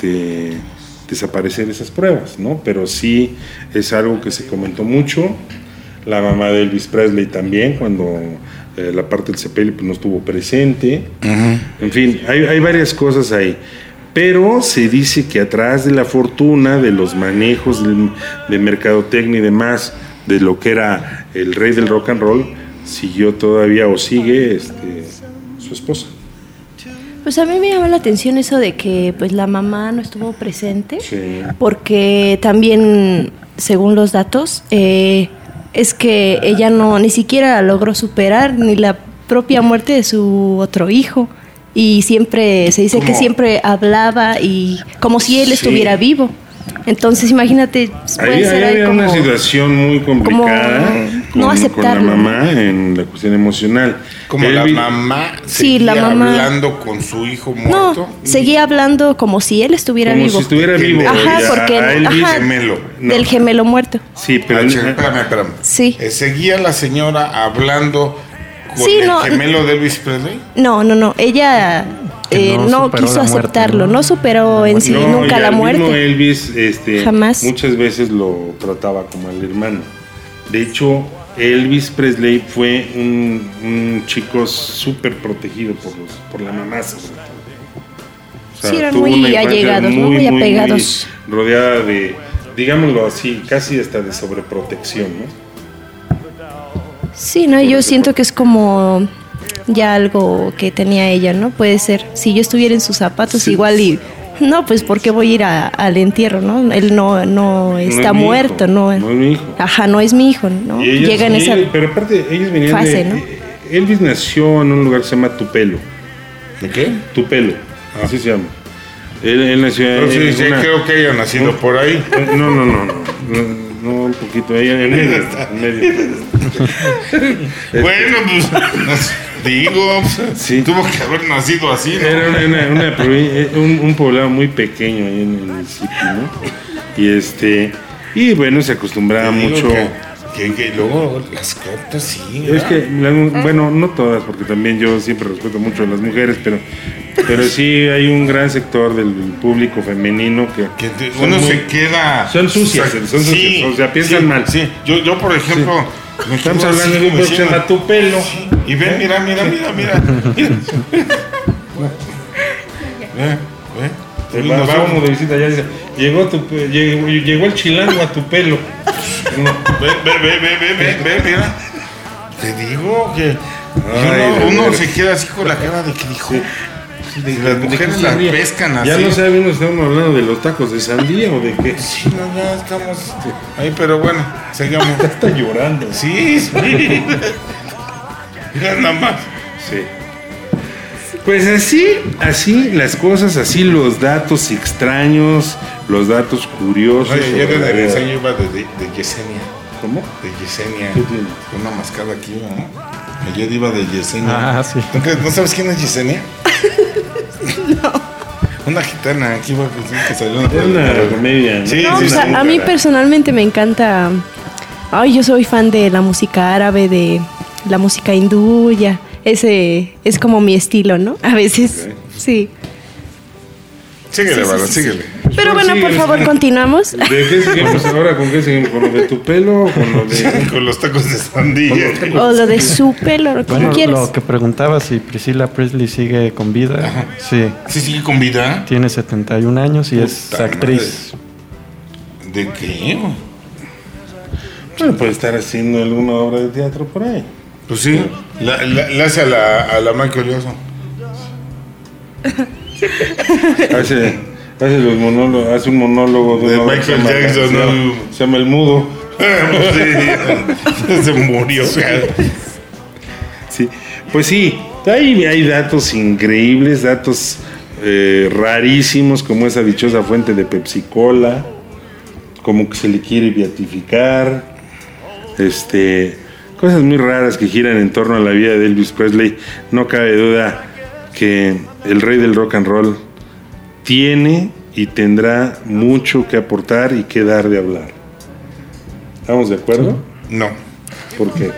desaparecer esas pruebas, ¿no? Pero sí es algo que se comentó mucho. La mamá de Elvis Presley también, cuando la parte del sepelio pues, no estuvo presente. En fin, hay varias cosas ahí. Pero se dice que atrás de la fortuna, de los manejos de mercadotecnia y demás, de lo que era el rey del rock and roll, siguió todavía o sigue su esposa. Pues a mí me llama la atención eso de que pues la mamá no estuvo presente, porque también, según los datos, es que ella ni siquiera logró superar ni la propia muerte de su otro hijo. Y siempre se dice que siempre hablaba y como si él estuviera vivo. Entonces imagínate, puede ser hay como, una situación muy complicada no aceptarlo, con la mamá en la cuestión emocional. Como la mamá hablando con su hijo muerto. No, seguía hablando como si él estuviera vivo. Como si estuviera vivo. Porque del gemelo muerto. Sí, pero espérame. Sí. ¿Seguía la señora hablando con el gemelo de Elvis Presley? No. Ella no quiso aceptarlo, no superó en sí nunca la muerte. Mismo Elvis jamás. Muchas veces lo trataba como al hermano. De hecho, Elvis Presley fue un chico súper protegido por la mamá, sobre todo. O sea, eran muy allegados, muy apegados. Muy rodeada de, digámoslo así, casi hasta de sobreprotección, ¿no? Sí, yo siento que es como ya algo que tenía ella, ¿no? Puede ser, si yo estuviera en sus zapatos igual y... No, pues ¿por qué voy a ir al entierro, no? Él no está muerto, no es mi hijo. Ajá, no es mi hijo, ¿no? Llega en esa pero aparte, ellos venían fase, ¿no? Elvis nació en un lugar que se llama Tupelo. ¿De qué? Tupelo, así se llama. Él nació creo que haya nacido por ahí. No, un poquito, ella en medio. Bueno, pues digo, tuvo que haber nacido así, ¿no? Era un poblado muy pequeño ahí en el sitio, ¿no? Y bueno, se acostumbraba mucho. Que luego las cartas sí. Es que, bueno, no todas, porque también yo siempre respeto mucho a las mujeres, pero sí hay un gran sector del público femenino que uno se queda. Son sucias, o sea, piensan mal. Sí, yo por ejemplo. Estamos hablando de un coche que se llama Tupelo. Y ven, mira. Vamos de visita, ya dice, llegó el chilango a Tupelo. Ve, mira. Te digo que uno se queda así con la cara de que dijo. Las mujeres las pescan así. Ya no sabemos si estamos hablando de los tacos de sandía o de qué. Sí, no, ya estamos ahí, pero bueno, sigamos. Está llorando. Sí. Nada más. Sí. Pues así las cosas, así los datos extraños, los datos curiosos. Oye, yo en el ensayo iba de Yesenia. ¿Cómo? De Yesenia. Una mascada aquí, ¿no? Ayer iba de Yesenia. Ah, sí. ¿No sabes quién es Yesenia? No. Una gitana aquí iba que salió una comedia, ¿no? Sí, o sea, a mí personalmente me encanta. Ay, yo soy fan de la música árabe, de la música hindú, ya. Ese es como mi estilo, ¿no? A veces, sí. Síguele, Valo, síguele. Pero bueno, por favor, continuamos. ¿De qué seguimos ahora? ¿Con qué seguimos? ¿Con lo de tu pelo o con lo de...? Con los tacos de sandía. O lo de su pelo, como quieres. Lo que preguntaba si Priscilla Presley sigue con vida. Ajá. Sí. ¿Sí sigue con vida? Tiene 71 años y es actriz. ¿De qué? Bueno, puede estar haciendo alguna obra de teatro por ahí. Pues sí, la hace a la Michael Jackson. hace los monólogos, hace un monólogo de Michael Jackson, ¿no? Se llama El Mudo. Sí, se murió. Sí, pues sí, hay datos increíbles, datos rarísimos, como esa dichosa fuente de Pepsi Cola, como que se le quiere beatificar, cosas muy raras que giran en torno a la vida de Elvis Presley. No cabe duda que el rey del rock and roll tiene y tendrá mucho que aportar y que dar de hablar. ¿Estamos de acuerdo? No. ¿Por qué?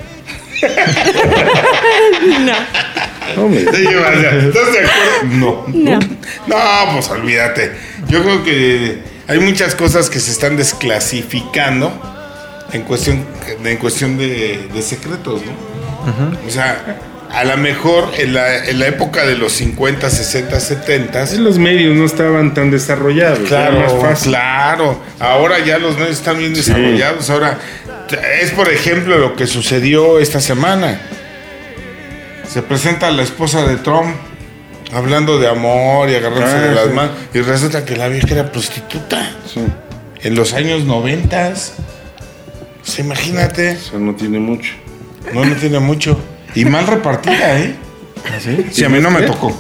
No. Hombre. ¿Estás de acuerdo? No, pues olvídate. Yo creo que hay muchas cosas que se están desclasificando en cuestión de secretos, ¿no? Uh-huh. O sea, a lo mejor en la época de los 50, 60, 70 los medios no estaban tan desarrollados. Claro, más fácil. Claro. Ahora ya los medios están bien desarrollados. Ahora es, por ejemplo, lo que sucedió esta semana. Se presenta la esposa de Trump hablando de amor y agarrándose de las manos, y resulta que la vieja era prostituta. Sí. En los años 90. Pues imagínate. Eso no tiene mucho. No tiene mucho. Y mal repartida, ¿eh? ¿Ah, sí? Sí, a mí no me tocó.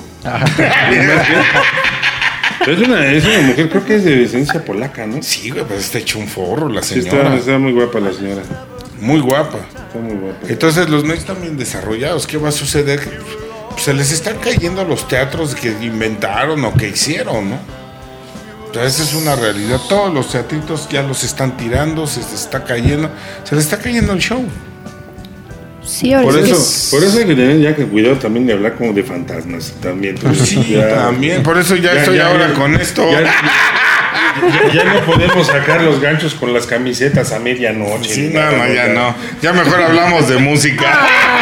Es una mujer, creo que es de descendencia polaca, ¿no? Sí, güey, pues está hecho un forro la señora. Sí, está muy guapa la señora. Muy guapa. Está muy guapa. Entonces los medios están bien desarrollados. ¿Qué va a suceder? Pues se les están cayendo los teatros que inventaron o que hicieron, ¿no? Entonces esa es una realidad. Todos los teatritos ya los están tirando, se les está cayendo el show. Sí, por eso hay que tener ya que cuidado también de hablar como de fantasmas también. Entonces, sí, también. Por eso ya estoy ahora con esto. Ya no podemos sacar los ganchos con las camisetas a medianoche. Sí, ya no. Ya mejor hablamos de música.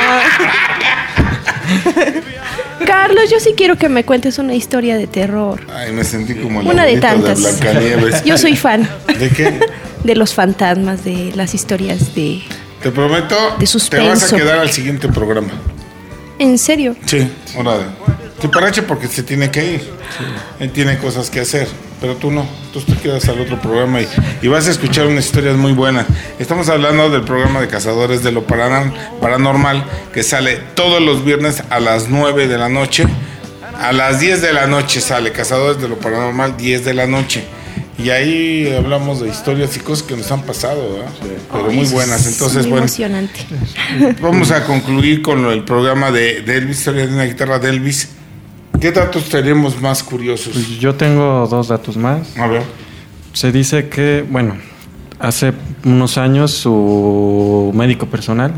Carlos, yo sí quiero que me cuentes una historia de terror. Ay, me sentí como una de tantas. De Blancanieves. Yo soy fan. ¿De qué? De los fantasmas, de las historias de... Te prometo, de suspenso. Te vas a quedar al siguiente programa. ¿En serio? Sí, ahora. Te parache porque se tiene que ir. Sí. Él tiene cosas que hacer, pero tú no. Tú te quedas al otro programa y vas a escuchar unas historias muy buenas. Estamos hablando del programa de Cazadores de lo Paranormal, que sale todos los viernes a las 9 de la noche. A las 10 de la noche sale Cazadores de lo Paranormal, 10 de la noche. Y ahí hablamos de historias y cosas que nos han pasado, ¿verdad? Sí. Pero muy buenas. Entonces, muy emocionante. Vamos a concluir con el programa de Elvis, historia de una guitarra de Elvis. ¿Qué datos tenemos más curiosos? Pues yo tengo 2 datos más. A ver. Se dice que, bueno, hace unos años su médico personal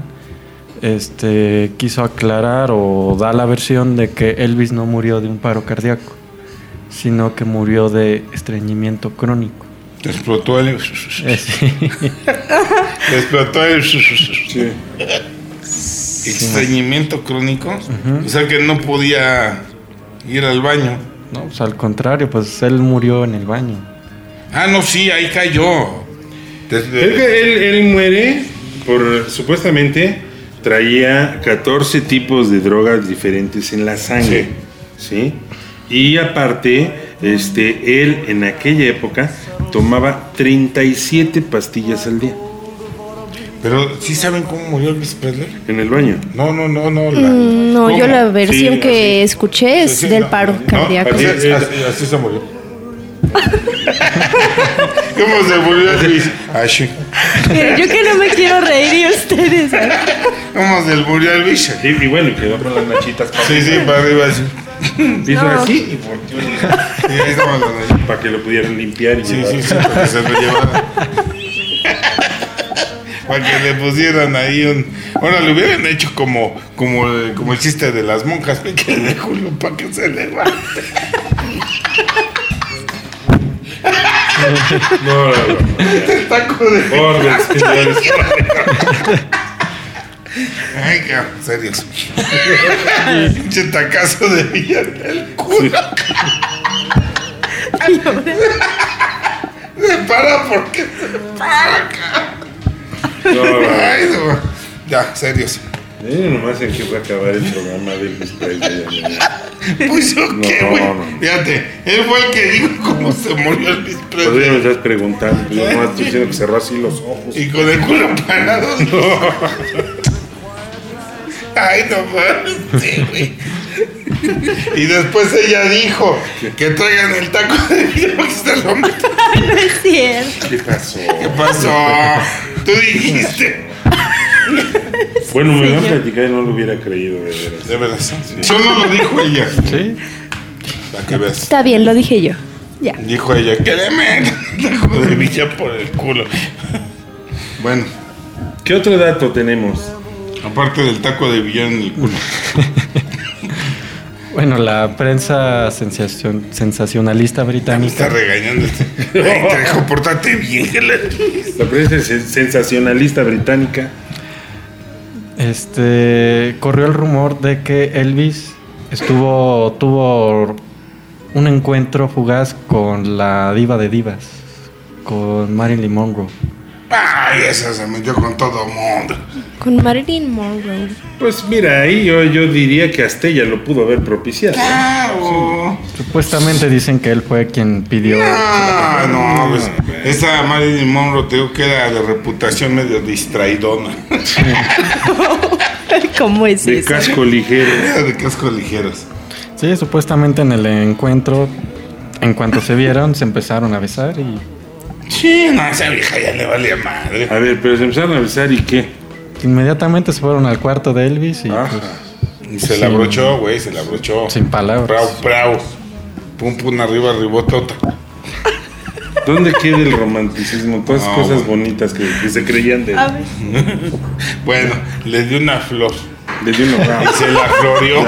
quiso aclarar o da la versión de que Elvis no murió de un paro cardíaco, sino que murió de estreñimiento crónico. Explotó el... Sí. Explotó el... Sí. Estreñimiento crónico. Uh-huh. O sea que no podía ir al baño. No, pues al contrario, pues él murió en el baño. Ah, no, sí, ahí cayó. Él muere por, supuestamente, traía 14 tipos de drogas diferentes en la sangre. ¿Sí? Y aparte, él en aquella época tomaba 37 pastillas al día. Pero, ¿sí saben cómo murió Elvis Presley? En el baño. No. No, yo la versión que escuché es del paro cardíaco. Así se murió. ¿Cómo se murió Elvis? Así. Yo que no me quiero reír y ustedes. ¿Cómo se murió Elvis? Y bueno, quedó con las machitas. Sí, para arriba así. Hizo así y volteó. Y ahí estaban las machitas. Para que lo pudieran limpiar y Sí, para que se lo llevaran. Para que le pusieran ahí un... Bueno, le hubieran hecho como el chiste de las monjas, que le culo para que se levante. No. El taco de... Orden, señores. Ay, qué serios. Pinche tacazo de Villa del culo. Se para porque se para, Ay, no. Ya, serios. Nomás en que fue a acabar el programa de Elvis Presley. Pues yo qué, güey. Fíjate, él fue el que dijo cómo se murió Elvis Presley. Todavía me estás preguntando. Yo nomás estoy diciendo que cerró así los ojos. Y con el culo parado. Ay, no mames, sí, güey. Y después ella dijo que traigan el taco de vida que se lo metan. No es cierto. ¿Qué pasó? ¿Qué pasó? Tú dijiste. Bueno, me lo han platicado y no lo hubiera creído, de veras. De veras. Sí. Eso no lo dijo ella. Sí. Para que veas. Está bien, lo dije yo. Ya. Dijo ella que le metan el taco de Villa por el culo. Bueno. ¿Qué otro dato tenemos? Aparte del taco de Villa en el culo. Bueno, la prensa sensacionalista británica. Me está regañando. Ay, Trejo, pórtate bien. La prensa sensacionalista británica. Corrió el rumor de que Elvis tuvo un encuentro fugaz con la diva de divas, con Marilyn Monroe. Ay, esa se metió con todo mundo. Con Marilyn Monroe. Pues mira, ahí yo diría que hasta ella lo pudo haber propiciado. Claro. Sí. Supuestamente dicen que él fue quien pidió. No, pues esa Marilyn Monroe te digo que era de reputación medio distraidona. ¿Cómo es de eso? Casco ligero. Era de cascos ligeros. Sí, supuestamente en el encuentro, en cuanto se vieron, se empezaron a besar y... Sí, no, esa vieja ya le valía madre. A ver, pero se empezaron a besar y ¿qué? Inmediatamente se fueron al cuarto de Elvis y... Y se la abrochó, güey, se la abrochó. Sin palabras. Bravo. Pum, pum, arriba, ribotota. ¿Dónde queda el romanticismo? Todas esas cosas bonitas que se creían de él. Bueno, le dio una flor. Le dio una flor. Y se la floreó.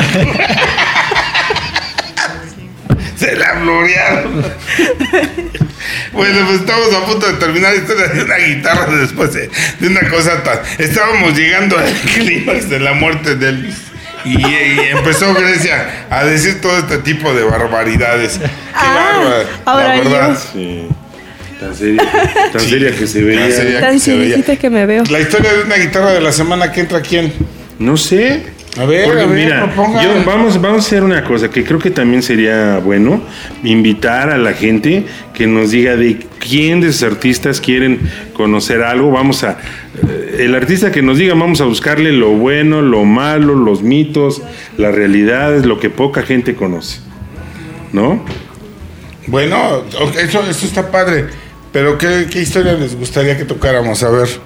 Se la florearon. Bueno, pues estamos a punto de terminar la historia de una guitarra después de una cosa tan... Estábamos llegando al clímax de la muerte de Elvis. Y empezó Grecia a decir todo este tipo de barbaridades. Qué bárbara, ahora la verdad. Sí. Tan seria que se veía. Tan seriecita que me veo. La historia de una guitarra de la semana que entra, ¿quién? No sé. A ver, porque mira, vamos a hacer una cosa que creo que también sería bueno invitar a la gente que nos diga de quién de esos artistas quieren conocer algo. El artista que nos diga, vamos a buscarle lo bueno, lo malo, los mitos, las realidades, lo que poca gente conoce, ¿no? Bueno, eso está padre. Pero ¿qué historia les gustaría que tocáramos? A ver.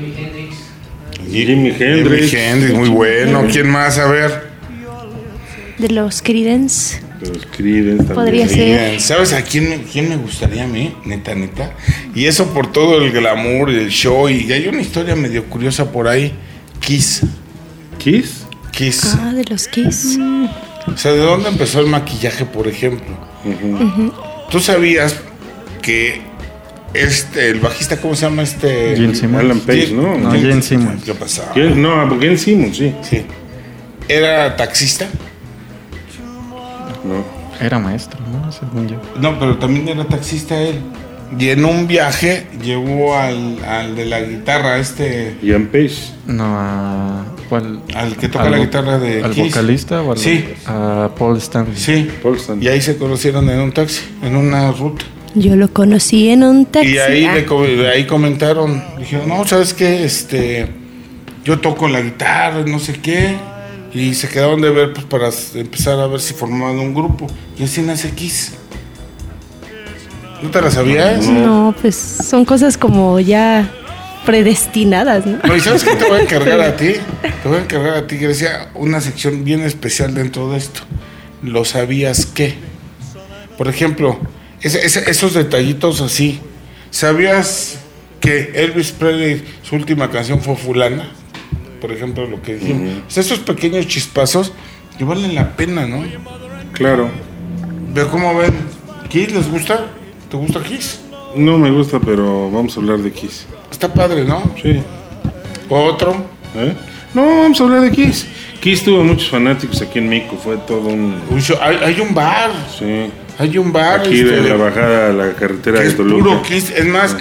Jimi Hendrix, muy bueno. ¿Quién más? A ver. De los Creedence. Podría ser. ¿Sabes a quién me gustaría a mí? Neta. Y eso por todo el glamour y el show. Y hay una historia medio curiosa por ahí. Kiss. ¿Kiss? Kiss. De los Kiss. O sea, ¿de dónde empezó el maquillaje, por ejemplo? ¿Tú sabías que el bajista, ¿cómo se llama Gene Simmons. Alan Page, ¿no? Gene Simmons. ¿Qué pasaba? Gene Simmons, sí. ¿Era taxista? No. Era maestro, ¿no? Según yo. No, pero también era taxista él. Y en un viaje llevó al de la guitarra, Ian Page. No, ¿cuál? Al que toca la guitarra de ¿al Kiss. vocalista o al, sí. A Paul Stanley? Sí, Paul Stanley. Y ahí se conocieron en un taxi, en una ruta. Yo lo conocí en un taxi. Y ahí, ahí comentaron, dijeron, no, ¿sabes qué? Yo toco la guitarra, no sé qué. Y se quedaron de ver pues para empezar a ver si formaban un grupo. Y así nace Kiss. ¿No te la sabías? No, pues son cosas como ya predestinadas, ¿no? No, ¿y sabes qué te voy a encargar a ti? Te voy a encargar a ti, Grecia, una sección bien especial dentro de esto. ¿Lo sabías qué? Por ejemplo, esos detallitos así. ¿Sabías que Elvis Presley, su última canción fue Fulana? Por ejemplo, lo que dijimos. O sea, esos pequeños chispazos que valen la pena, ¿no? Claro. Pero ¿cómo ven? ¿Kiss les gusta? ¿Te gusta Kiss? No me gusta, pero vamos a hablar de Kiss. Está padre, ¿no? Sí. ¿Otro? No, vamos a hablar de Kiss. Kiss tuvo muchos fanáticos aquí en México, fue todo un... Hay un bar. Sí. Hay un bar. Aquí de la bajada a la carretera de Toluca. Puro Kiss. Es más,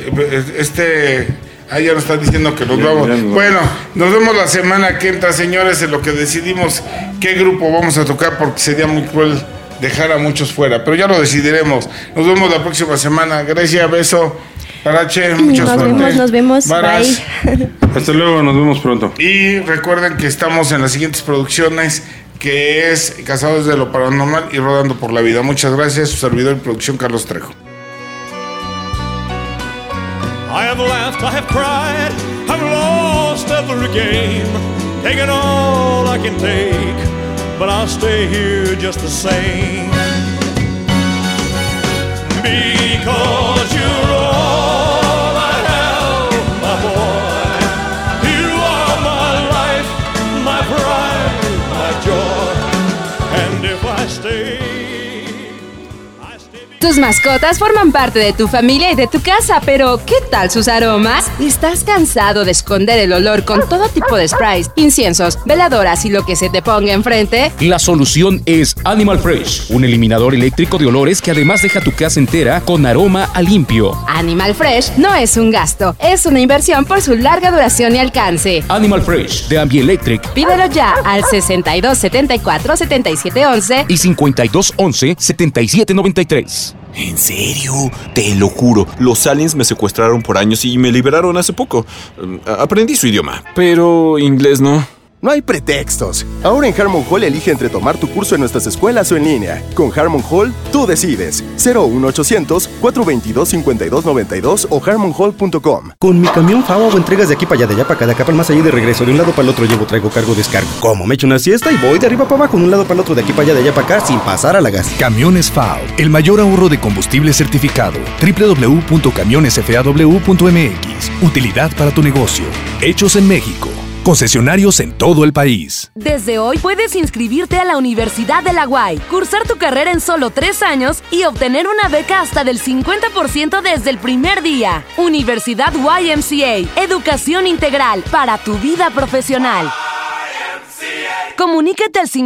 ya nos están diciendo que nos vamos. Bueno, nos vemos la semana que entra, señores, en lo que decidimos qué grupo vamos a tocar, porque sería muy cruel dejar a muchos fuera, pero ya lo decidiremos. Nos vemos la próxima semana. Grecia, beso. Parache, mucha suerte. Nos vemos. Varas. Bye. Hasta luego, nos vemos pronto. Y recuerden que estamos en las siguientes producciones, que es Casados de lo Paranormal y Rodando por la Vida. Muchas gracias, su servidor en producción, Carlos Trejo. I have laughed, I have cried, I've lost every game, taken all I can take, but I'll stay here just the same. Because you're all I have, my boy. You are my life, my pride, my joy. And if I stay... Tus mascotas forman parte de tu familia y de tu casa, pero ¿qué tal sus aromas? ¿Estás cansado de esconder el olor con todo tipo de sprays, inciensos, veladoras y lo que se te ponga enfrente? La solución es Animal Fresh, un eliminador eléctrico de olores que además deja tu casa entera con aroma a limpio. Animal Fresh no es un gasto, es una inversión por su larga duración y alcance. Animal Fresh de Ambielectric. Pídelo ya al 6274-7711 y 5211-7793. ¿En serio? Te lo juro, los aliens me secuestraron por años y me liberaron hace poco. Aprendí su idioma, pero inglés no. No hay pretextos. Ahora en Harmon Hall elige entre tomar tu curso en nuestras escuelas o en línea. Con Harmon Hall, tú decides. 01800-422-5292 o harmonhall.com. Con mi camión FAO hago entregas de aquí para allá, de allá para acá, de acá para el más allá y de regreso. De un lado para el otro llevo, traigo, cargo, descargo. Como me echo una siesta y voy de arriba para abajo, de un lado para el otro, de aquí para allá, de allá para acá, sin pasar a la gas. Camiones FAO, el mayor ahorro de combustible certificado. www.camionesfaw.mx. Utilidad para tu negocio. Hechos en México. Concesionarios en todo el país. Desde hoy puedes inscribirte a la Universidad de la UAY, cursar tu carrera en solo 3 años y obtener una beca hasta del 50% desde el primer día. Universidad YMCA, educación integral para tu vida profesional. Comunícate al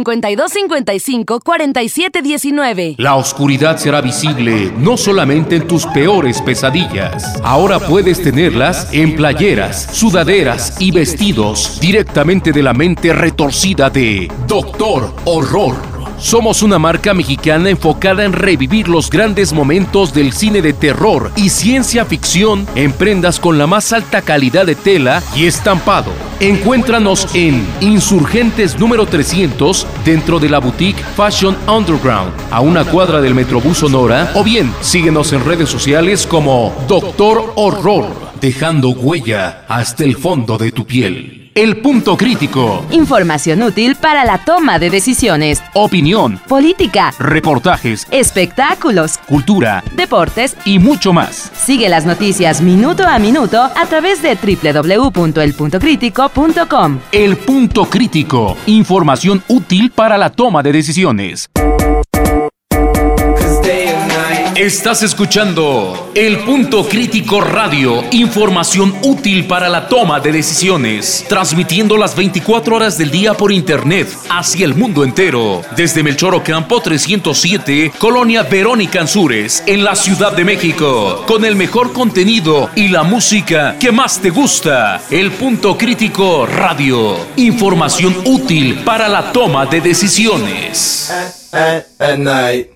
5255-4719. La oscuridad será visible no solamente en tus peores pesadillas. Ahora puedes tenerlas en playeras, sudaderas y vestidos directamente de la mente retorcida de Doctor Horror. Somos una marca mexicana enfocada en revivir los grandes momentos del cine de terror y ciencia ficción en prendas con la más alta calidad de tela y estampado. Encuéntranos en Insurgentes número 300 dentro de la boutique Fashion Underground, a una cuadra del Metrobús Sonora, o bien síguenos en redes sociales como Doctor Horror, dejando huella hasta el fondo de tu piel. El Punto Crítico. Información útil para la toma de decisiones. Opinión. Política. Reportajes. Espectáculos. Cultura. Deportes. Y mucho más. Sigue las noticias minuto a minuto a través de www.elpuntocritico.com. El Punto Crítico. Información útil para la toma de decisiones. 'Cause day and night Estás escuchando El Punto Crítico Radio, información útil para la toma de decisiones, transmitiendo las 24 horas del día por internet hacia el mundo entero, desde Melchor Ocampo 307, Colonia Verónica Ansúrez, en la Ciudad de México, con el mejor contenido y la música que más te gusta. El Punto Crítico Radio, información útil para la toma de decisiones. At night.